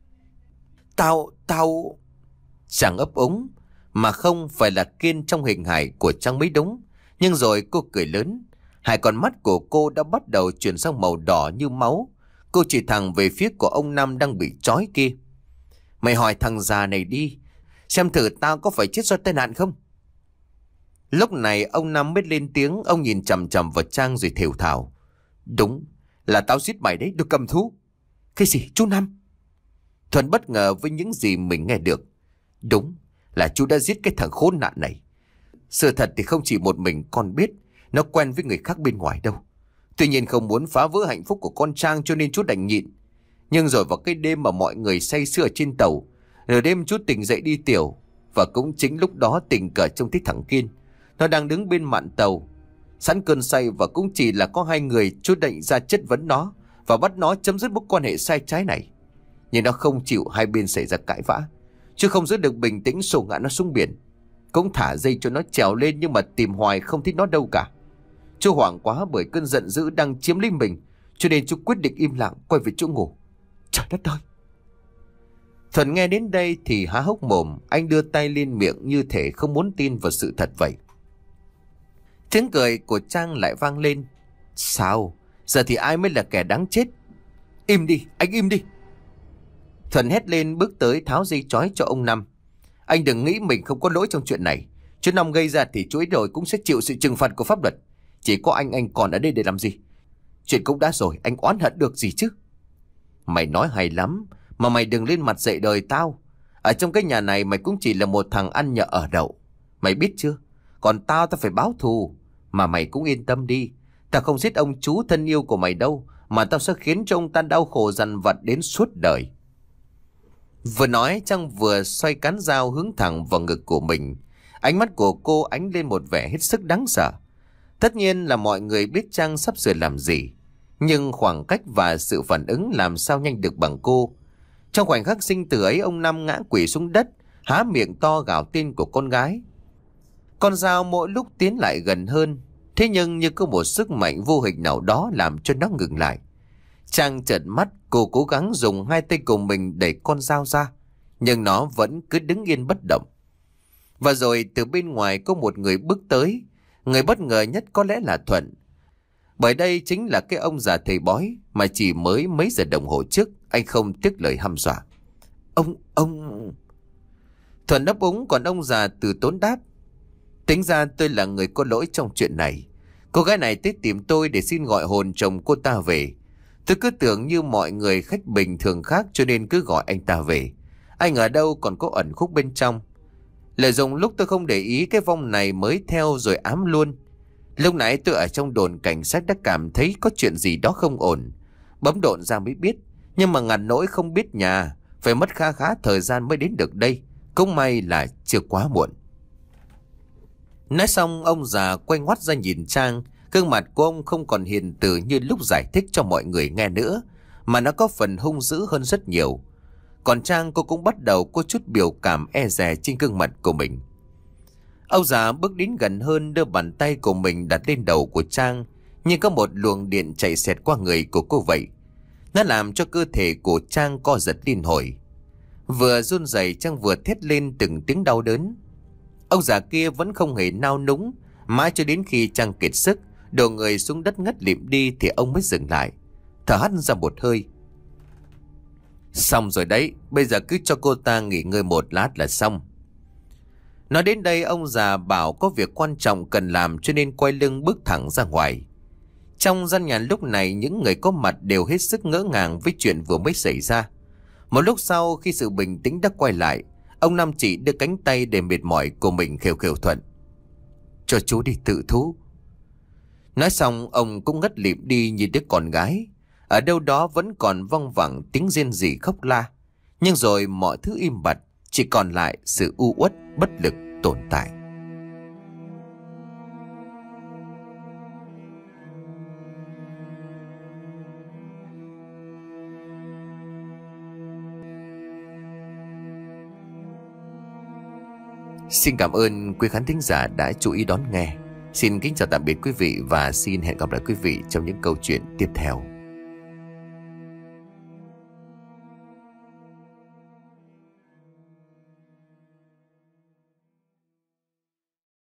Tao, tao... Chàng ấp úng, mà không phải là Kiên trong hình hài của Trang mới đúng. Nhưng rồi cô cười lớn. Hai con mắt của cô đã bắt đầu chuyển sang màu đỏ như máu. Cô chỉ thẳng về phía của ông Năm đang bị trói kia. Mày hỏi thằng già này đi, xem thử tao có phải chết do tai nạn không? Lúc này ông Năm mới lên tiếng. Ông nhìn chằm chằm vào Trang rồi thều thào. Đúng là tao giết mày đấy, được cầm thú. Cái gì chú Năm? Thuần bất ngờ với những gì mình nghe được. Đúng là chú đã giết cái thằng khốn nạn này. Sự thật thì không chỉ một mình con biết, nó quen với người khác bên ngoài đâu. Tuy nhiên không muốn phá vỡ hạnh phúc của con Trang cho nên chú đành nhịn. Nhưng rồi vào cái đêm mà mọi người say sưa trên tàu, nửa đêm chú tỉnh dậy đi tiểu. Và cũng chính lúc đó tình cờ trông thấy thằng Kiên. Nó đang đứng bên mạn tàu sẵn cơn say, và cũng chỉ là có hai người. Chú định ra chất vấn nó và bắt nó chấm dứt mối quan hệ sai trái này. Nhưng nó không chịu, hai bên xảy ra cãi vã. Chứ không giữ được bình tĩnh, sổ ngã nó xuống biển. Cũng thả dây cho nó trèo lên, nhưng mà tìm hoài không thấy nó đâu cả. Chú hoảng quá bởi cơn giận dữ đang chiếm lấy mình, cho nên chú quyết định im lặng quay về chỗ ngủ. Trời đất ơi! Thuần nghe đến đây thì há hốc mồm. Anh đưa tay lên miệng như thể không muốn tin vào sự thật vậy. Tiếng cười của Trang lại vang lên. Sao? Giờ thì ai mới là kẻ đáng chết? Im đi, anh im đi! Thuần hét lên, bước tới tháo dây trói cho ông Năm. Anh đừng nghĩ mình không có lỗi trong chuyện này. Chú Năm gây ra thì chú ấy rồi cũng sẽ chịu sự trừng phạt của pháp luật. Chỉ có anh anh còn ở đây để làm gì? Chuyện cũng đã rồi, anh oán hận được gì chứ? Mày nói hay lắm, mà mày đừng lên mặt dạy đời tao. Ở trong cái nhà này mày cũng chỉ là một thằng ăn nhờ ở đậu. Mày biết chưa? Còn tao tao phải báo thù. Mà mày cũng yên tâm đi, tao không giết ông chú thân yêu của mày đâu, mà tao sẽ khiến cho ông ta đau khổ dằn vặt đến suốt đời. Vừa nói Trang vừa xoay cán dao hướng thẳng vào ngực của mình. Ánh mắt của cô ánh lên một vẻ hết sức đáng sợ. Tất nhiên là mọi người biết Trang sắp sửa làm gì, nhưng khoảng cách và sự phản ứng làm sao nhanh được bằng cô. Trong khoảnh khắc sinh tử ấy, ông Năm ngã quỵ xuống đất, há miệng to gào tên của con gái. Con dao mỗi lúc tiến lại gần hơn, thế nhưng như có một sức mạnh vô hình nào đó làm cho nó ngừng lại. Trang trợn mắt, cô cố gắng dùng hai tay của mình đẩy con dao ra, nhưng nó vẫn cứ đứng yên bất động. Và rồi từ bên ngoài có một người bước tới. Người bất ngờ nhất có lẽ là Thuận, bởi đây chính là cái ông già thầy bói mà chỉ mới mấy giờ đồng hồ trước anh không tiếc lời hăm dọa. Ông, ông... Thuận đáp úng, còn ông già từ tốn đáp. Tính ra tôi là người có lỗi trong chuyện này. Cô gái này tới tìm tôi để xin gọi hồn chồng cô ta về. Tôi cứ tưởng như mọi người khách bình thường khác cho nên cứ gọi anh ta về. Anh ở đâu còn có ẩn khúc bên trong. Lợi dụng lúc tôi không để ý cái vong này mới theo rồi ám luôn. Lúc nãy tôi ở trong đồn cảnh sát đã cảm thấy có chuyện gì đó không ổn. Bấm độn ra mới biết. Nhưng mà ngặt nỗi không biết nhà. Phải mất khá khá thời gian mới đến được đây. Cũng may là chưa quá muộn. Nói xong ông già quay ngoắt ra nhìn Trang. Gương mặt của ông không còn hiền từ như lúc giải thích cho mọi người nghe nữa, mà nó có phần hung dữ hơn rất nhiều. Còn Trang, cô cũng bắt đầu có chút biểu cảm e dè trên gương mặt của mình. Ông già bước đến gần hơn, đưa bàn tay của mình đặt lên đầu của Trang, nhưng có một luồng điện chạy xẹt qua người của cô vậy. Nó làm cho cơ thể của Trang co giật liên hồi. Vừa run rẩy, Trang vừa thét lên từng tiếng đau đớn. Ông già kia vẫn không hề nao núng, mãi cho đến khi Trang kiệt sức, đổ người xuống đất ngất lịm đi thì ông mới dừng lại, thở hắt ra một hơi. Xong rồi đấy, bây giờ cứ cho cô ta nghỉ ngơi một lát là xong. Nói đến đây, ông già bảo có việc quan trọng cần làm cho nên quay lưng bước thẳng ra ngoài. Trong gian nhà lúc này, những người có mặt đều hết sức ngỡ ngàng với chuyện vừa mới xảy ra. Một lúc sau, khi sự bình tĩnh đã quay lại, ông Năm chỉ đưa cánh tay để mệt mỏi của mình khều khều Thuận. Cho chú đi tự thú. Nói xong, ông cũng ngất lịm đi như đứa con gái. Ở đâu đó vẫn còn văng vẳng tiếng rên rỉ khóc la. Nhưng rồi mọi thứ im bặt, chỉ còn lại sự u uất bất lực tồn tại. Xin cảm ơn quý khán thính giả đã chú ý đón nghe. Xin kính chào tạm biệt quý vị và xin hẹn gặp lại quý vị trong những câu chuyện tiếp theo.